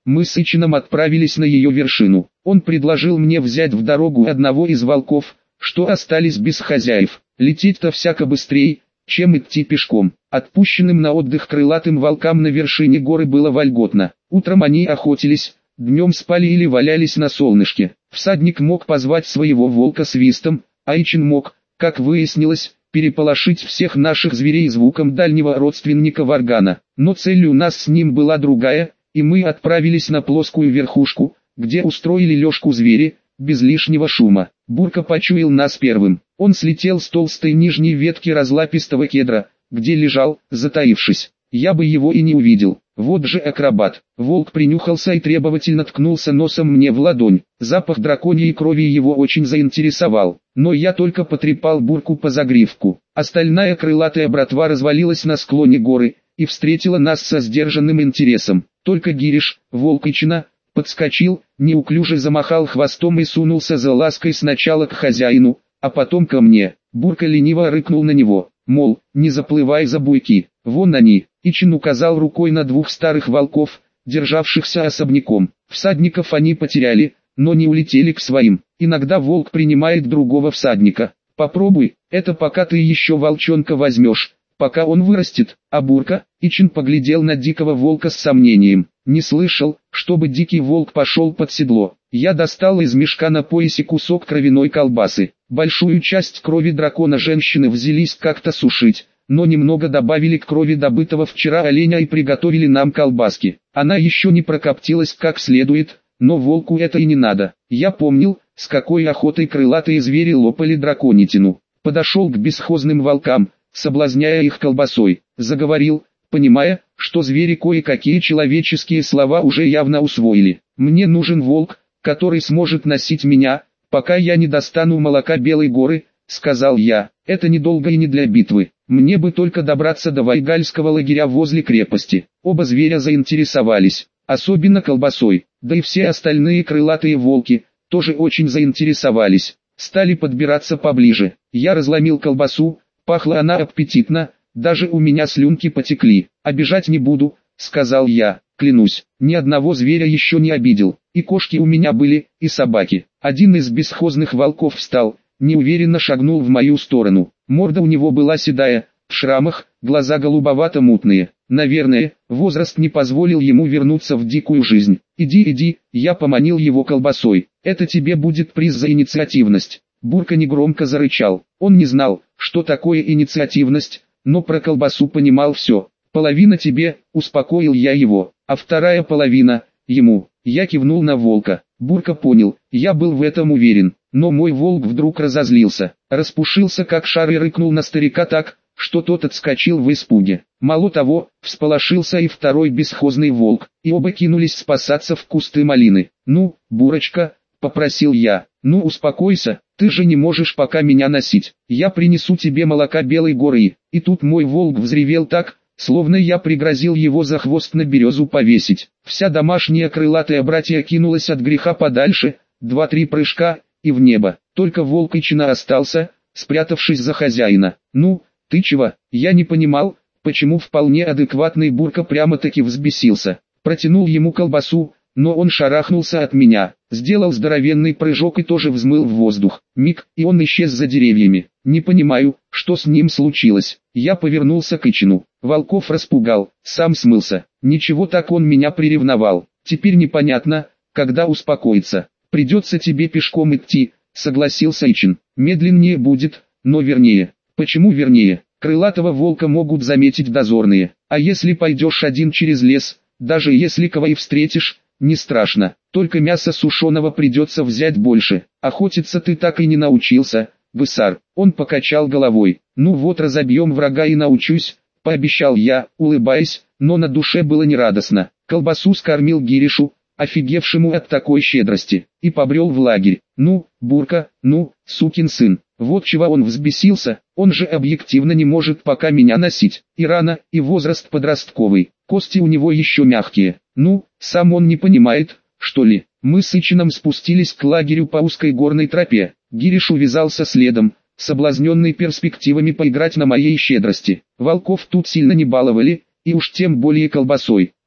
Speaker 1: Мы с Ичином отправились на ее вершину. Он предложил мне взять в дорогу одного из волков, что остались без хозяев. Лететь-то всяко быстрее, чем идти пешком. Отпущенным на отдых крылатым волкам на вершине горы было вольготно. Утром они охотились, днем спали или валялись на солнышке. Всадник мог позвать своего волка свистом, а Ичин мог, как выяснилось, переполошить всех наших зверей звуком дальнего родственника варгана. Но цель у нас с ним была другая, и мы отправились на плоскую верхушку, где устроили лёжку звери, без лишнего шума. Бурка почуял нас первым. Он слетел с толстой нижней ветки разлапистого кедра, где лежал, затаившись. Я бы его и не увидел. Вот же акробат. Волк принюхался и требовательно ткнулся носом мне в ладонь. Запах драконьей крови его очень заинтересовал. Но я только потрепал Бурку по загривку. Остальная крылатая братва развалилась на склоне горы и встретила нас со сдержанным интересом. Только Гириш, волк Ичина, подскочил, неуклюже замахал хвостом и сунулся за лаской сначала к хозяину, а потом ко мне. Бурка лениво рыкнул на него, мол, не заплывай за буйки. Вон они. Ичин указал рукой на двух старых волков, державшихся особняком. Всадников они потеряли, но не улетели к своим. Иногда волк принимает другого всадника. Попробуй, это пока ты еще волчонка возьмешь, пока он вырастет. А Бурка, Ичин поглядел на дикого волка с сомнением. Не слышал, чтобы дикий волк пошел под седло. Я достал из мешка на поясе кусок кровяной колбасы. Большую часть крови дракона женщины взялись как-то сушить, но немного добавили к крови добытого вчера оленя и приготовили нам колбаски. Она еще не прокоптилась как следует, но волку это и не надо. Я помнил, с какой охотой крылатые звери лопали драконитину. Подошел к бесхозным волкам, соблазняя их колбасой, заговорил, понимая, что звери кое-какие человеческие слова уже явно усвоили. «Мне нужен волк, который сможет носить меня, пока я не достану молока Белой горы», — сказал я. «Это недолго и не для битвы. Мне бы только добраться до вайгальского лагеря возле крепости». Оба зверя заинтересовались, особенно колбасой, да и все остальные крылатые волки тоже очень заинтересовались. Стали подбираться поближе. Я разломил колбасу, пахла она аппетитно, даже у меня слюнки потекли. «Обижать не буду», — сказал я, клянусь, ни одного зверя еще не обидел. И кошки у меня были, и собаки. Один из бесхозных волков встал, неуверенно шагнул в мою сторону. Морда у него была седая, в шрамах, глаза голубовато-мутные. Наверное, возраст не позволил ему вернуться в дикую жизнь. «Иди, иди», я поманил его колбасой. «Это тебе будет приз за инициативность». Бурка негромко зарычал. Он не знал, что такое инициативность, но про колбасу понимал все. «Половина тебе», успокоил я его, а вторая половина ему. Я кивнул на волка. Бурка понял, я был в этом уверен, но мой волк вдруг разозлился, распушился как шар и рыкнул на старика так, что тот отскочил в испуге. Мало того, всполошился и второй бесхозный волк, и оба кинулись спасаться в кусты малины. «Ну, Бурочка», — попросил я, — «ну успокойся, ты же не можешь пока меня носить, я принесу тебе молока Белой горы». И тут мой волк взревел так, словно я пригрозил его за хвост на березу повесить. Вся домашняя крылатая братья кинулась от греха подальше, 2-3 прыжка, и в небо. Только волк Ичина остался, спрятавшись за хозяина. «Ну, ты чего?» Я не понимал, почему вполне адекватный Бурка прямо-таки взбесился. Протянул ему колбасу, но он шарахнулся от меня, сделал здоровенный прыжок и тоже взмыл в воздух. Миг, и он исчез за деревьями. Не понимаю, что с ним случилось. Я повернулся к Ичину. Волков распугал, сам смылся. Ничего, так он меня приревновал. Теперь непонятно, когда успокоится. «Придется тебе пешком идти», — согласился Ичин. «Медленнее будет, но вернее». «Почему вернее? Крылатого волка могут заметить дозорные. А если пойдешь один через лес, даже если кого и встретишь, не страшно. Только мяса сушеного придется взять больше. Охотиться ты так и не научился, гусар». Он покачал головой. «Ну вот, разобьем врага и научусь», — пообещал я, улыбаясь, но на душе было нерадостно. Колбасу скормил Гиришу, офигевшему от такой щедрости, и побрел в лагерь. «Ну, Бурка, ну, сукин сын». Вот чего он взбесился, он же объективно не может пока меня носить. И рано, и возраст подростковый, кости у него еще мягкие. Ну, сам он не понимает, что ли. Мы с Ичином спустились к лагерю по узкой горной тропе. Гириш увязался следом, соблазненный перспективами поиграть на моей щедрости. Волков тут сильно не баловали, и уж тем более колбасой.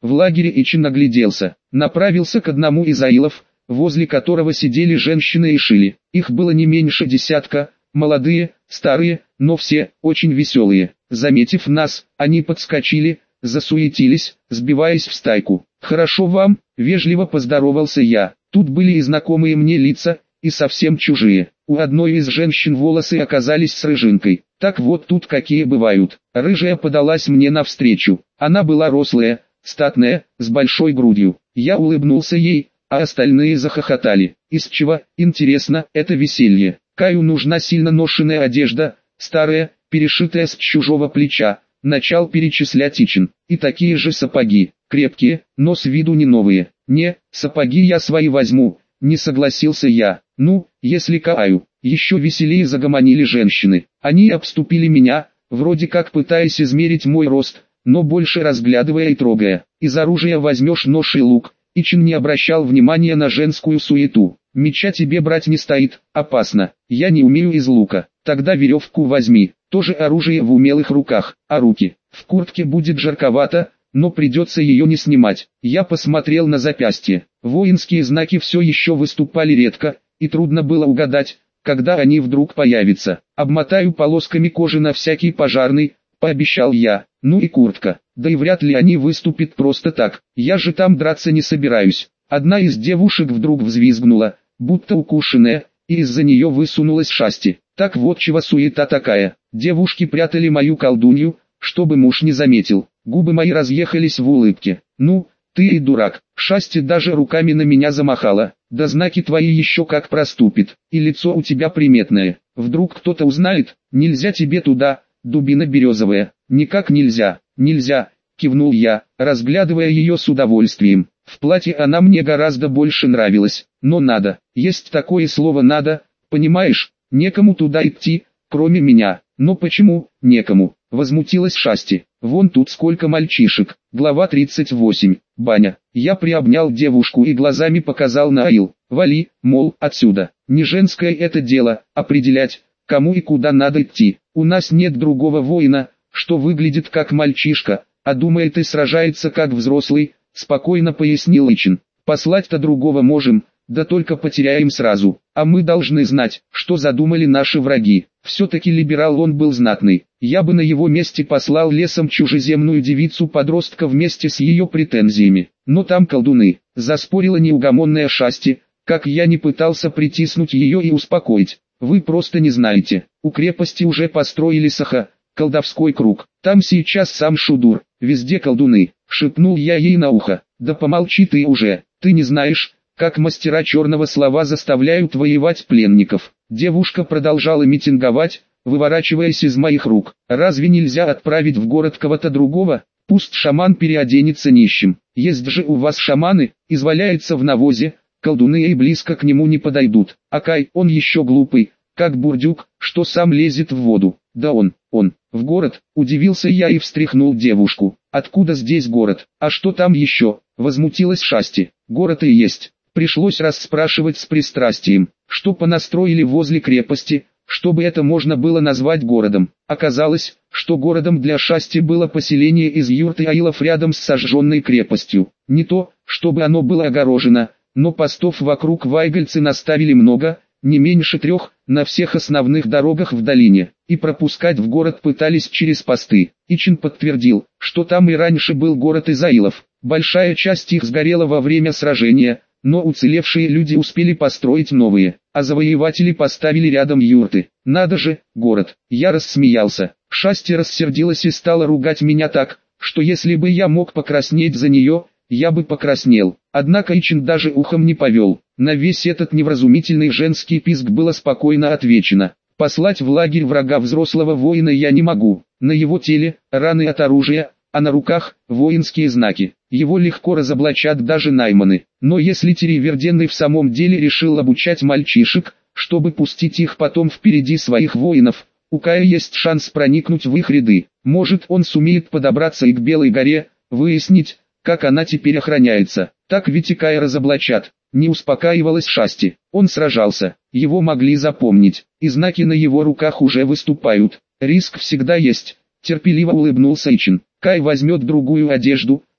Speaker 1: В лагере Ичин нагляделся, направился к одному из аилов, возле которого сидели женщины и шили. Их было не меньше десятка, молодые, старые, но все очень веселые. Заметив нас, они подскочили, засуетились, сбиваясь в стайку. «Хорошо вам», — вежливо поздоровался я. Тут были и знакомые мне лица, и совсем чужие. У одной из женщин волосы оказались с рыжинкой. Так вот тут какие бывают. Рыжая подалась мне навстречу. Она была рослая, статная, с большой грудью. Я улыбнулся ей, а остальные захохотали. Из чего, интересно, это веселье? Каю нужна сильно ношенная одежда, старая, перешитая с чужого плеча. Начал перечислять Ичин. И такие же сапоги, крепкие, но с виду не новые. Не, сапоги я свои возьму, не согласился я. Ну, если Каю. Еще веселее загомонили женщины. Они обступили меня, вроде как пытаясь измерить мой рост, но больше разглядывая и трогая. Из оружия возьмешь нож и лук. Ичин не обращал внимания на женскую суету. Меча тебе брать не стоит, опасно. Я не умею из лука. Тогда веревку возьми. Тоже оружие в умелых руках, а руки. В куртке будет жарковато, но придется ее не снимать. Я посмотрел на запястье. Воинские знаки все еще выступали редко, и трудно было угадать, когда они вдруг появятся. Обмотаю полосками кожи на всякий пожарный, пообещал я. Ну и куртка. Да и вряд ли они выступят просто так. Я же там драться не собираюсь. Одна из девушек вдруг взвизгнула, будто укушенная, и из-за нее высунулась Шасти. Так вот чего суета такая. Девушки прятали мою колдунью, чтобы муж не заметил. Губы мои разъехались в улыбке. Ну, ты и дурак. Шасти даже руками на меня замахала. Да знаки твои еще как проступит. И лицо у тебя приметное. Вдруг кто-то узнает. Нельзя тебе туда, дубина березовая. Никак нельзя. Нельзя, кивнул я, разглядывая ее с удовольствием. В платье она мне гораздо больше нравилась. Но надо. Есть такое слово «надо», понимаешь? Некому туда идти, кроме меня. Но почему, некому? Возмутилась Шасти. Вон тут сколько мальчишек. Глава 38. Баня. Я приобнял девушку и глазами показал на аил. Вали, мол, отсюда. Не женское это дело, определять, кому и куда надо идти. У нас нет другого воина, что выглядит как мальчишка, а думает и сражается как взрослый, спокойно пояснил Ичин. Послать-то другого можем, да только потеряем сразу. А мы должны знать, что задумали наши враги. Все-таки либерал он был знатный. Я бы на его месте послал лесом чужеземную девицу-подростка вместе с ее претензиями. Но там колдуны. Заспорила неугомонная Шасти, как я не пытался притиснуть ее и успокоить. Вы просто не знаете. У крепости уже построили колдовской круг. Там сейчас сам Шудур. Везде колдуны. Шепнул я ей на ухо. Да помолчи ты уже. Ты не знаешь, как мастера черного слова заставляют воевать пленников. Девушка продолжала митинговать, выворачиваясь из моих рук. Разве нельзя отправить в город кого-то другого? Пусть шаман переоденется нищим. Есть же у вас шаманы, изваляется в навозе, колдуны и близко к нему не подойдут. А Кай, он еще глупый, как бурдюк, что сам лезет в воду. Да он, в город, удивился я и встряхнул девушку. Откуда здесь город? А что там еще? Возмутилась Шасти. Город и есть. Пришлось расспрашивать с пристрастием, что понастроили возле крепости, чтобы это можно было назвать городом. Оказалось, что городом для Шасти было поселение из юрт и аилов рядом с сожженной крепостью. Не то, чтобы оно было огорожено, но постов вокруг вайгальцы наставили много, не меньше 3, на всех основных дорогах в долине, и пропускать в город пытались через посты. Ичин подтвердил, что там и раньше был город из аилов. Большая часть их сгорела во время сражения, но уцелевшие люди успели построить новые, а завоеватели поставили рядом юрты. Надо же, город. Я рассмеялся. Шасти рассердилась и стала ругать меня так, что если бы я мог покраснеть за нее, я бы покраснел. Однако Ичин даже ухом не повел. На весь этот невразумительный женский писк было спокойно отвечено. Послать в лагерь врага взрослого воина я не могу. На его теле раны от оружия, а на руках воинские знаки. Его легко разоблачат даже найманы. Но если Тереверденный в самом деле решил обучать мальчишек, чтобы пустить их потом впереди своих воинов, у Кая есть шанс проникнуть в их ряды. Может, он сумеет подобраться и к Белой горе, выяснить, как она теперь охраняется. Так ведь и Кая разоблачат. Не успокаивалась Шасти. Он сражался, его могли запомнить, и знаки на его руках уже выступают. Риск всегда есть. Терпеливо улыбнулся Ичин. Кай возьмет другую одежду,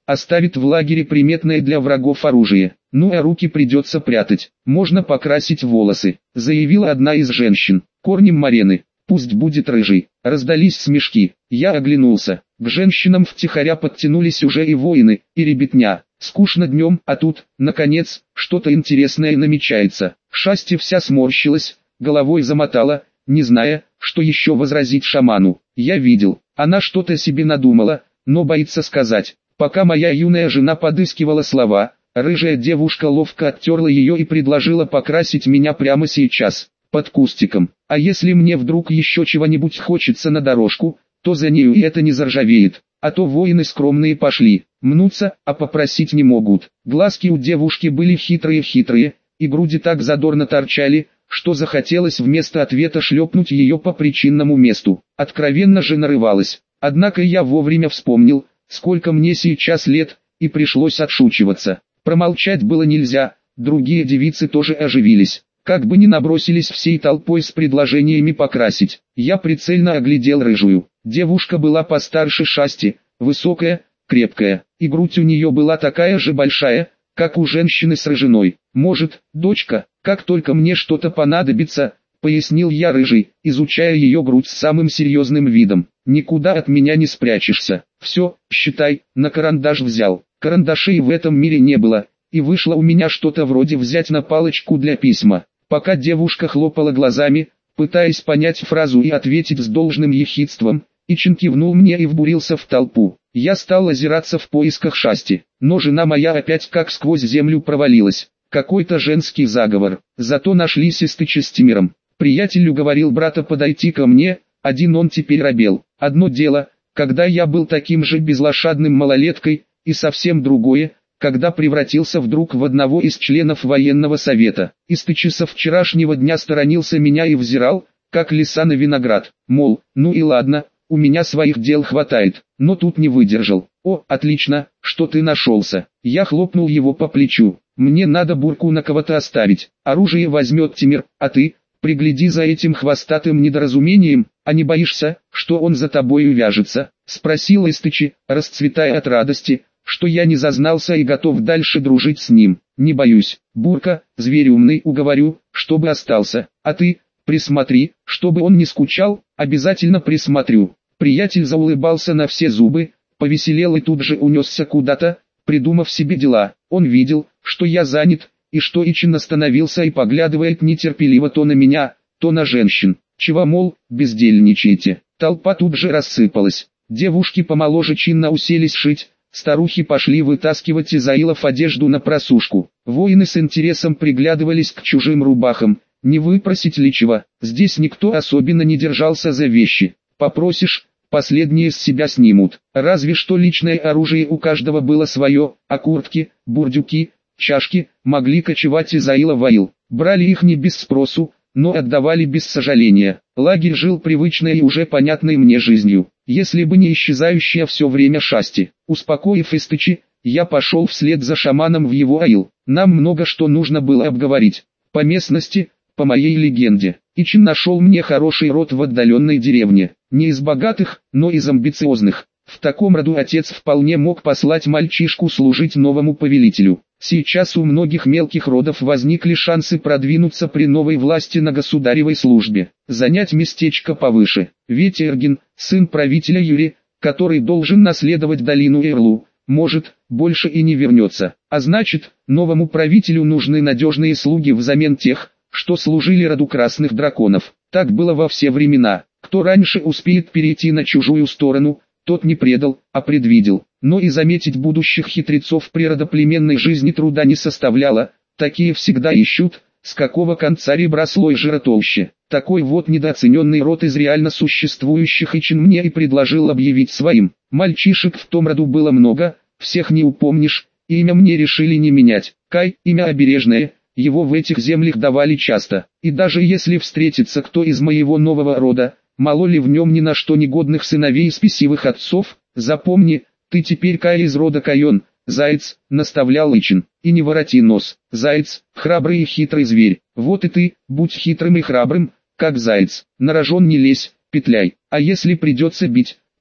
Speaker 1: оставит в лагере приметное для врагов оружие. Ну а руки придется прятать. Можно покрасить волосы, заявила одна из женщин. Корнем марены. Пусть будет рыжий. Раздались смешки. Я оглянулся. К женщинам втихаря подтянулись уже и воины, и ребятня. Скучно днем, а тут, наконец, что-то интересное намечается. Шасти вся сморщилась, головой замотала, не зная, что еще возразить шаману. Я видел, она что-то себе надумала, но боится сказать. Пока моя юная жена подыскивала слова, рыжая девушка ловко оттерла ее и предложила покрасить меня прямо сейчас, под кустиком. А если мне вдруг еще чего-нибудь хочется на дорожку, то за нею и это не заржавеет. А то воины скромные пошли, мнутся, а попросить не могут. Глазки у девушки были хитрые-хитрые, и груди так задорно торчали, что захотелось вместо ответа шлепнуть ее по причинному месту. Откровенно же нарывалась. Однако я вовремя вспомнил, сколько мне сейчас лет, и пришлось отшучиваться. Промолчать было нельзя, другие девицы тоже оживились. Как бы ни набросились всей толпой с предложениями покрасить. Я прицельно оглядел рыжую. Девушка была постарше Шасти, высокая, крепкая, и грудь у нее была такая же большая, как у женщины с рыжиной. Может, дочка, как только мне что-то понадобится, пояснил я рыжий, изучая ее грудь с самым серьезным видом. Никуда от меня не спрячешься. Все, считай, на карандаш взял. Карандашей в этом мире не было, и вышло у меня что-то вроде взять на палочку для письма. Пока девушка хлопала глазами, пытаясь понять фразу и ответить с должным ехидством, Ичин кивнул мне и вбурился в толпу. Я стал озираться в поисках Шасти, но жена моя опять как сквозь землю провалилась. Какой-то женский заговор. Зато нашлись Истычи с Тимиром. Приятель уговорил брата подойти ко мне, один он теперь робел. Одно дело, когда я был таким же безлошадным малолеткой, и совсем другое, когда превратился вдруг в одного из членов военного совета. Истычи со вчерашнего дня сторонился меня и взирал, как лиса на виноград. Мол, ну и ладно, у меня своих дел хватает, но тут не выдержал. О, отлично, что ты нашелся. Я хлопнул его по плечу. Мне надо бурку на кого-то оставить. Оружие возьмет Тимир, а ты, пригляди за этим хвостатым недоразумением, а не боишься, что он за тобой увяжется? Спросил Истычи, расцветая от радости, что я не зазнался и готов дальше дружить с ним. Не боюсь, Бурка, зверь умный, уговорю, чтобы остался. А ты, присмотри, чтобы он не скучал, обязательно присмотрю. Приятель заулыбался на все зубы, повеселел и тут же унесся куда-то, придумав себе дела. Он видел, что я занят, и что Ичин остановился и поглядывает нетерпеливо то на меня, то на женщин. Чего, мол, бездельничаете? Толпа тут же рассыпалась. Девушки помоложе чинно уселись шить, старухи пошли вытаскивать из аилов одежду на просушку. Воины с интересом приглядывались к чужим рубахам. Не выпросить ли чего? Здесь никто особенно не держался за вещи. Попросишь, последние с себя снимут. Разве что личное оружие у каждого было свое, а куртки, бурдюки, чашки могли кочевать из аила в аил. Брали их не без спросу, но отдавали без сожаления. Лагерь жил привычной и уже понятной мне жизнью, если бы не исчезающая все время Шасти. Успокоив Истычи, я пошел вслед за шаманом в его аил. Нам много что нужно было обговорить. По местности, по моей легенде, Ичин нашел мне хороший род в отдаленной деревне. Не из богатых, но из амбициозных. В таком роду отец вполне мог послать мальчишку служить новому повелителю. Сейчас у многих мелких родов возникли шансы продвинуться при новой власти на государевой службе, занять местечко повыше. Ведь Эргин, сын правителя Юри, который должен наследовать долину Эрлу, может, больше и не вернется. А значит, новому правителю нужны надежные слуги взамен тех, что служили роду красных драконов. Так было во все времена. Кто раньше успеет перейти на чужую сторону, тот не предал, а предвидел. Но и заметить будущих хитрецов при родоплеменной жизни труда не составляло. Такие всегда ищут, с какого конца ребра слой жира толще. Такой вот недооцененный род из реально существующих Ичин мне и предложил объявить своим. Мальчишек в том роду было много, всех не упомнишь, имя мне решили не менять. Кай, имя обережное, его в этих землях давали часто. И даже если встретится кто из моего нового рода, мало ли в нем ни на что негодных сыновей спесивых отцов, запомни, ты теперь Кай из рода Кайон, заяц, наставлял Ичин, и не вороти нос, заяц, храбрый и хитрый зверь, вот и ты, будь хитрым и храбрым, как заяц, на рожон не лезь, петляй, а если придется бить,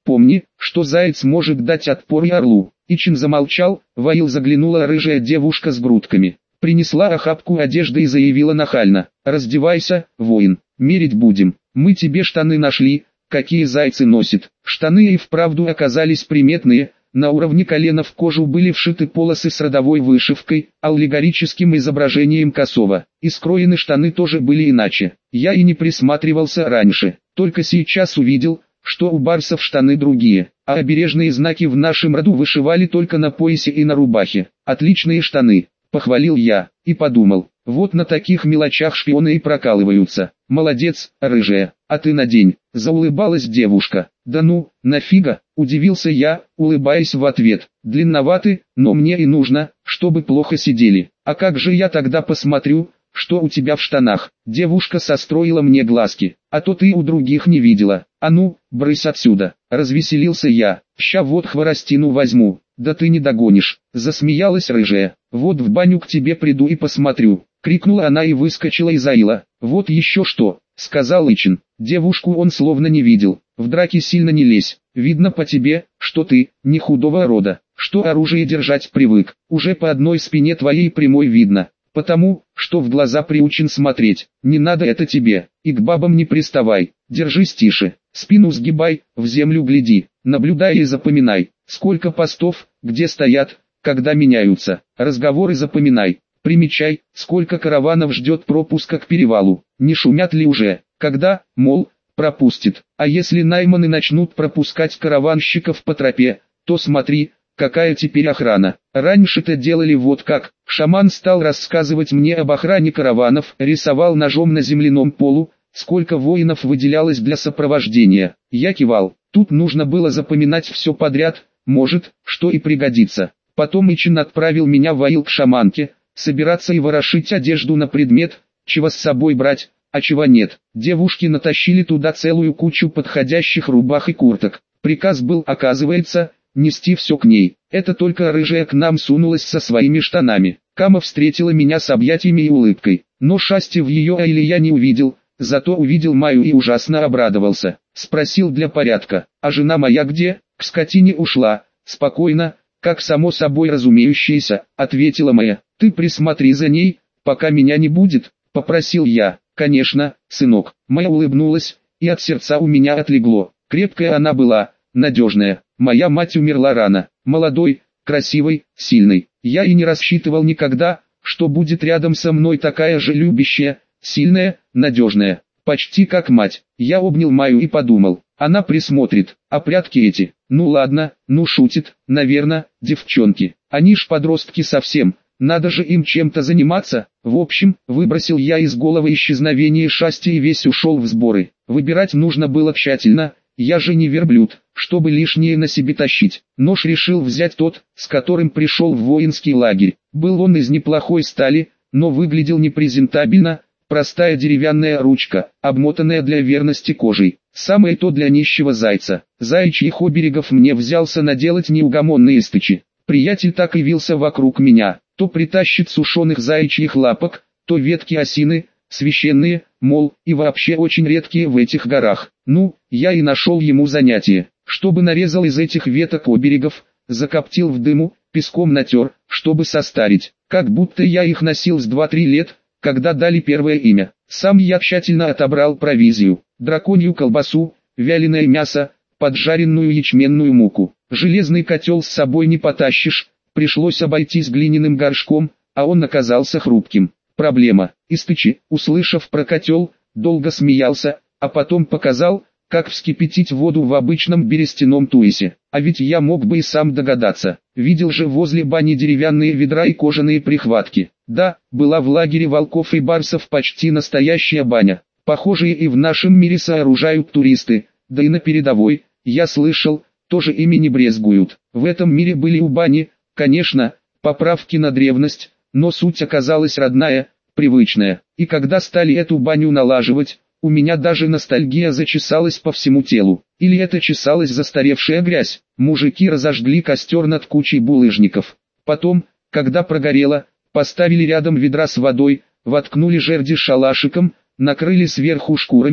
Speaker 1: Помни, что заяц может дать отпор и орлу. Ичин замолчал, в аил заглянула рыжая девушка с грудками. Принесла охапку одежды и заявила нахально: «Раздевайся, воин, мерить будем. Мы тебе штаны нашли, какие зайцы носят». Штаны и вправду оказались приметные, на уровне колена в кожу были вшиты полосы с родовой вышивкой, аллегорическим изображением косого. И скроены штаны тоже были иначе. Я и не присматривался раньше, только сейчас увидел, что у барсов штаны другие, а обережные знаки в нашем роду вышивали только на поясе и на рубахе. «Отличные штаны», — похвалил я, и подумал, вот на таких мелочах шпионы и прокалываются. «Молодец, рыжая, а ты надень», — заулыбалась девушка. «Да ну, нафига?» — удивился я, улыбаясь в ответ. «Длинноваты, но мне и нужно, чтобы плохо сидели. А как же я тогда посмотрю, что у тебя в штанах?» Девушка состроила мне глазки. «А то ты у других не видела. А ну, брысь отсюда!» Развеселился я. «Ща вот хворостину возьму». «Да ты не догонишь!» Засмеялась рыжая. «Вот в баню к тебе приду и посмотрю!» Крикнула она и выскочила из аила. «Вот еще что!» сказал Ичин. Девушку он словно не видел. «В драке сильно не лезь. Видно по тебе, что ты не худого рода, что оружие держать привык. Уже по одной спине твоей прямой видно. Потому, что в глаза приучен смотреть. Не надо это тебе. И к бабам не приставай. Держись тише. Спину сгибай, в землю гляди. Наблюдай и запоминай. Сколько постов, где стоят, когда меняются. Разговоры запоминай. Примечай, сколько караванов ждет пропуска к перевалу. Не шумят ли уже, когда, мол, пропустит. А если найманы начнут пропускать караванщиков по тропе, то смотри, какая теперь охрана. Раньше-то делали вот как. Шаман стал рассказывать мне об охране караванов, рисовал ножом на земляном полу, сколько воинов выделялось для сопровождения. Я кивал. Тут нужно было запоминать все подряд, может, что и пригодится. Потом Ичин отправил меня в аил к шаманке, собираться и ворошить одежду на предмет, чего с собой брать, а чего нет. Девушки натащили туда целую кучу подходящих рубах и курток. Приказ был, оказывается, нести все к ней. Это только рыжая к нам сунулась со своими штанами. Кама встретила меня с объятиями и улыбкой. Но Шасти в ее аиле я не увидел, зато увидел Майю и ужасно обрадовался. Спросил для порядка: «А жена моя где?» «К скотине ушла». «Спокойно, как само собой разумеющееся», ответила Майя. «Ты присмотри за ней, пока меня не будет», попросил я. «Конечно, сынок». Майя улыбнулась, и от сердца у меня отлегло. Крепкая она была, надежная. Моя мать умерла рано, молодой, красивой, сильной. Я и не рассчитывал никогда, что будет рядом со мной такая же любящая, сильная, надежная. Почти как мать. Я обнял Майю и подумал, она присмотрит, а прятки эти, ну ладно, ну шутит, наверное, девчонки. Они ж подростки совсем, надо же им чем-то заниматься. В общем, выбросил я из головы исчезновение Шасти и весь ушел в сборы. Выбирать нужно было тщательно, я же не верблюд, чтобы лишнее на себе тащить. Нож решил взять тот, с которым пришел в воинский лагерь. Был он из неплохой стали, но выглядел непрезентабельно. Простая деревянная ручка, обмотанная для верности кожей. Самое то для нищего зайца. Заячьих оберегов мне взялся наделать неугомонные стычи. Приятель так и вился вокруг меня. То притащит сушеных заячьих лапок, то ветки осины, священные, мол, и вообще очень редкие в этих горах. Ну, я и нашел ему занятие. Чтобы нарезал из этих веток оберегов, закоптил в дыму, песком натер, чтобы состарить. Как будто я их носил с 2-3 лет, когда дали первое имя. Сам я тщательно отобрал провизию: драконью колбасу, вяленое мясо, поджаренную ячменную муку. Железный котел с собой не потащишь, пришлось обойтись глиняным горшком, а он оказался хрупким. Проблема. Истычи, услышав про котел, долго смеялся, а потом показал, как вскипятить воду в обычном берестяном туисе. А ведь я мог бы и сам догадаться. Видел же возле бани деревянные ведра и кожаные прихватки. Да, была в лагере волков и барсов почти настоящая баня. Похожие и в нашем мире сооружают туристы, да и на передовой, я слышал, тоже ими не брезгуют. В этом мире были у бани, конечно, поправки на древность, но суть оказалась родная, привычная. И когда стали эту баню налаживать, у меня даже ностальгия зачесалась по всему телу. Или это чесалась застаревшая грязь. Мужики разожгли костер над кучей булыжников. Потом, когда прогорело, поставили рядом ведра с водой, воткнули жерди шалашиком, накрыли сверху шкурами,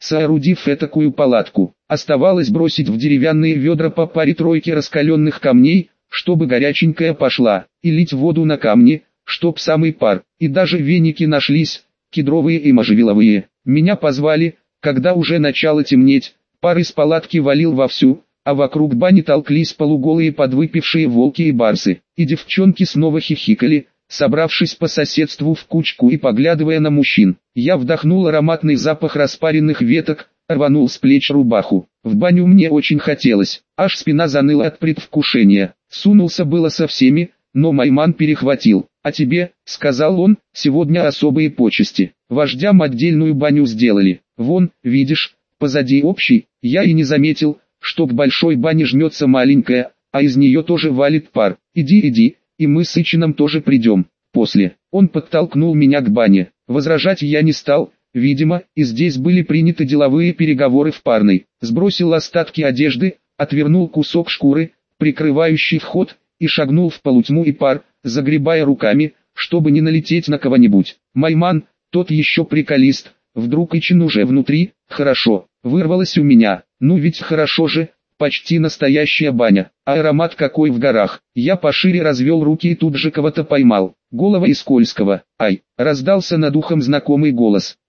Speaker 1: соорудив этакую палатку. Оставалось бросить в деревянные ведра по паре-тройке раскаленных камней, чтобы горяченькая пошла, и лить воду на камни, чтоб самый пар, и даже веники нашлись, кедровые и можжевеловые. Меня позвали, когда уже начало темнеть, пар из палатки валил вовсю, а вокруг бани толклись полуголые подвыпившие волки и барсы, и девчонки снова хихикали, собравшись по соседству в кучку и поглядывая на мужчин. Я вдохнул ароматный запах распаренных веток, рванул с плеч рубаху. В баню мне очень хотелось, аж спина заныла от предвкушения. Сунулся было со всеми, но Майман перехватил. «А тебе, — сказал он, — сегодня особые почести. Вождям отдельную баню сделали. Вон, видишь, позади общий». Я и не заметил, что к большой бане жмется маленькая, а из нее тоже валит пар. «Иди, и мы с Ичином тоже придем. После». Он подтолкнул меня к бане. Возражать я не стал. Видимо, и здесь были приняты деловые переговоры в парной. Сбросил остатки одежды, отвернул кусок шкуры, прикрывающий вход, и шагнул в полутьму и пар, загребая руками, чтобы не налететь на кого-нибудь. Майман, тот еще приколист, вдруг Ичин уже внутри. Хорошо, вырвалось у меня. Ну ведь хорошо же, почти настоящая баня. А аромат какой в горах. Я пошире развел руки и тут же кого-то поймал. Голова и скользкого. Ай, раздался над ухом знакомый голос.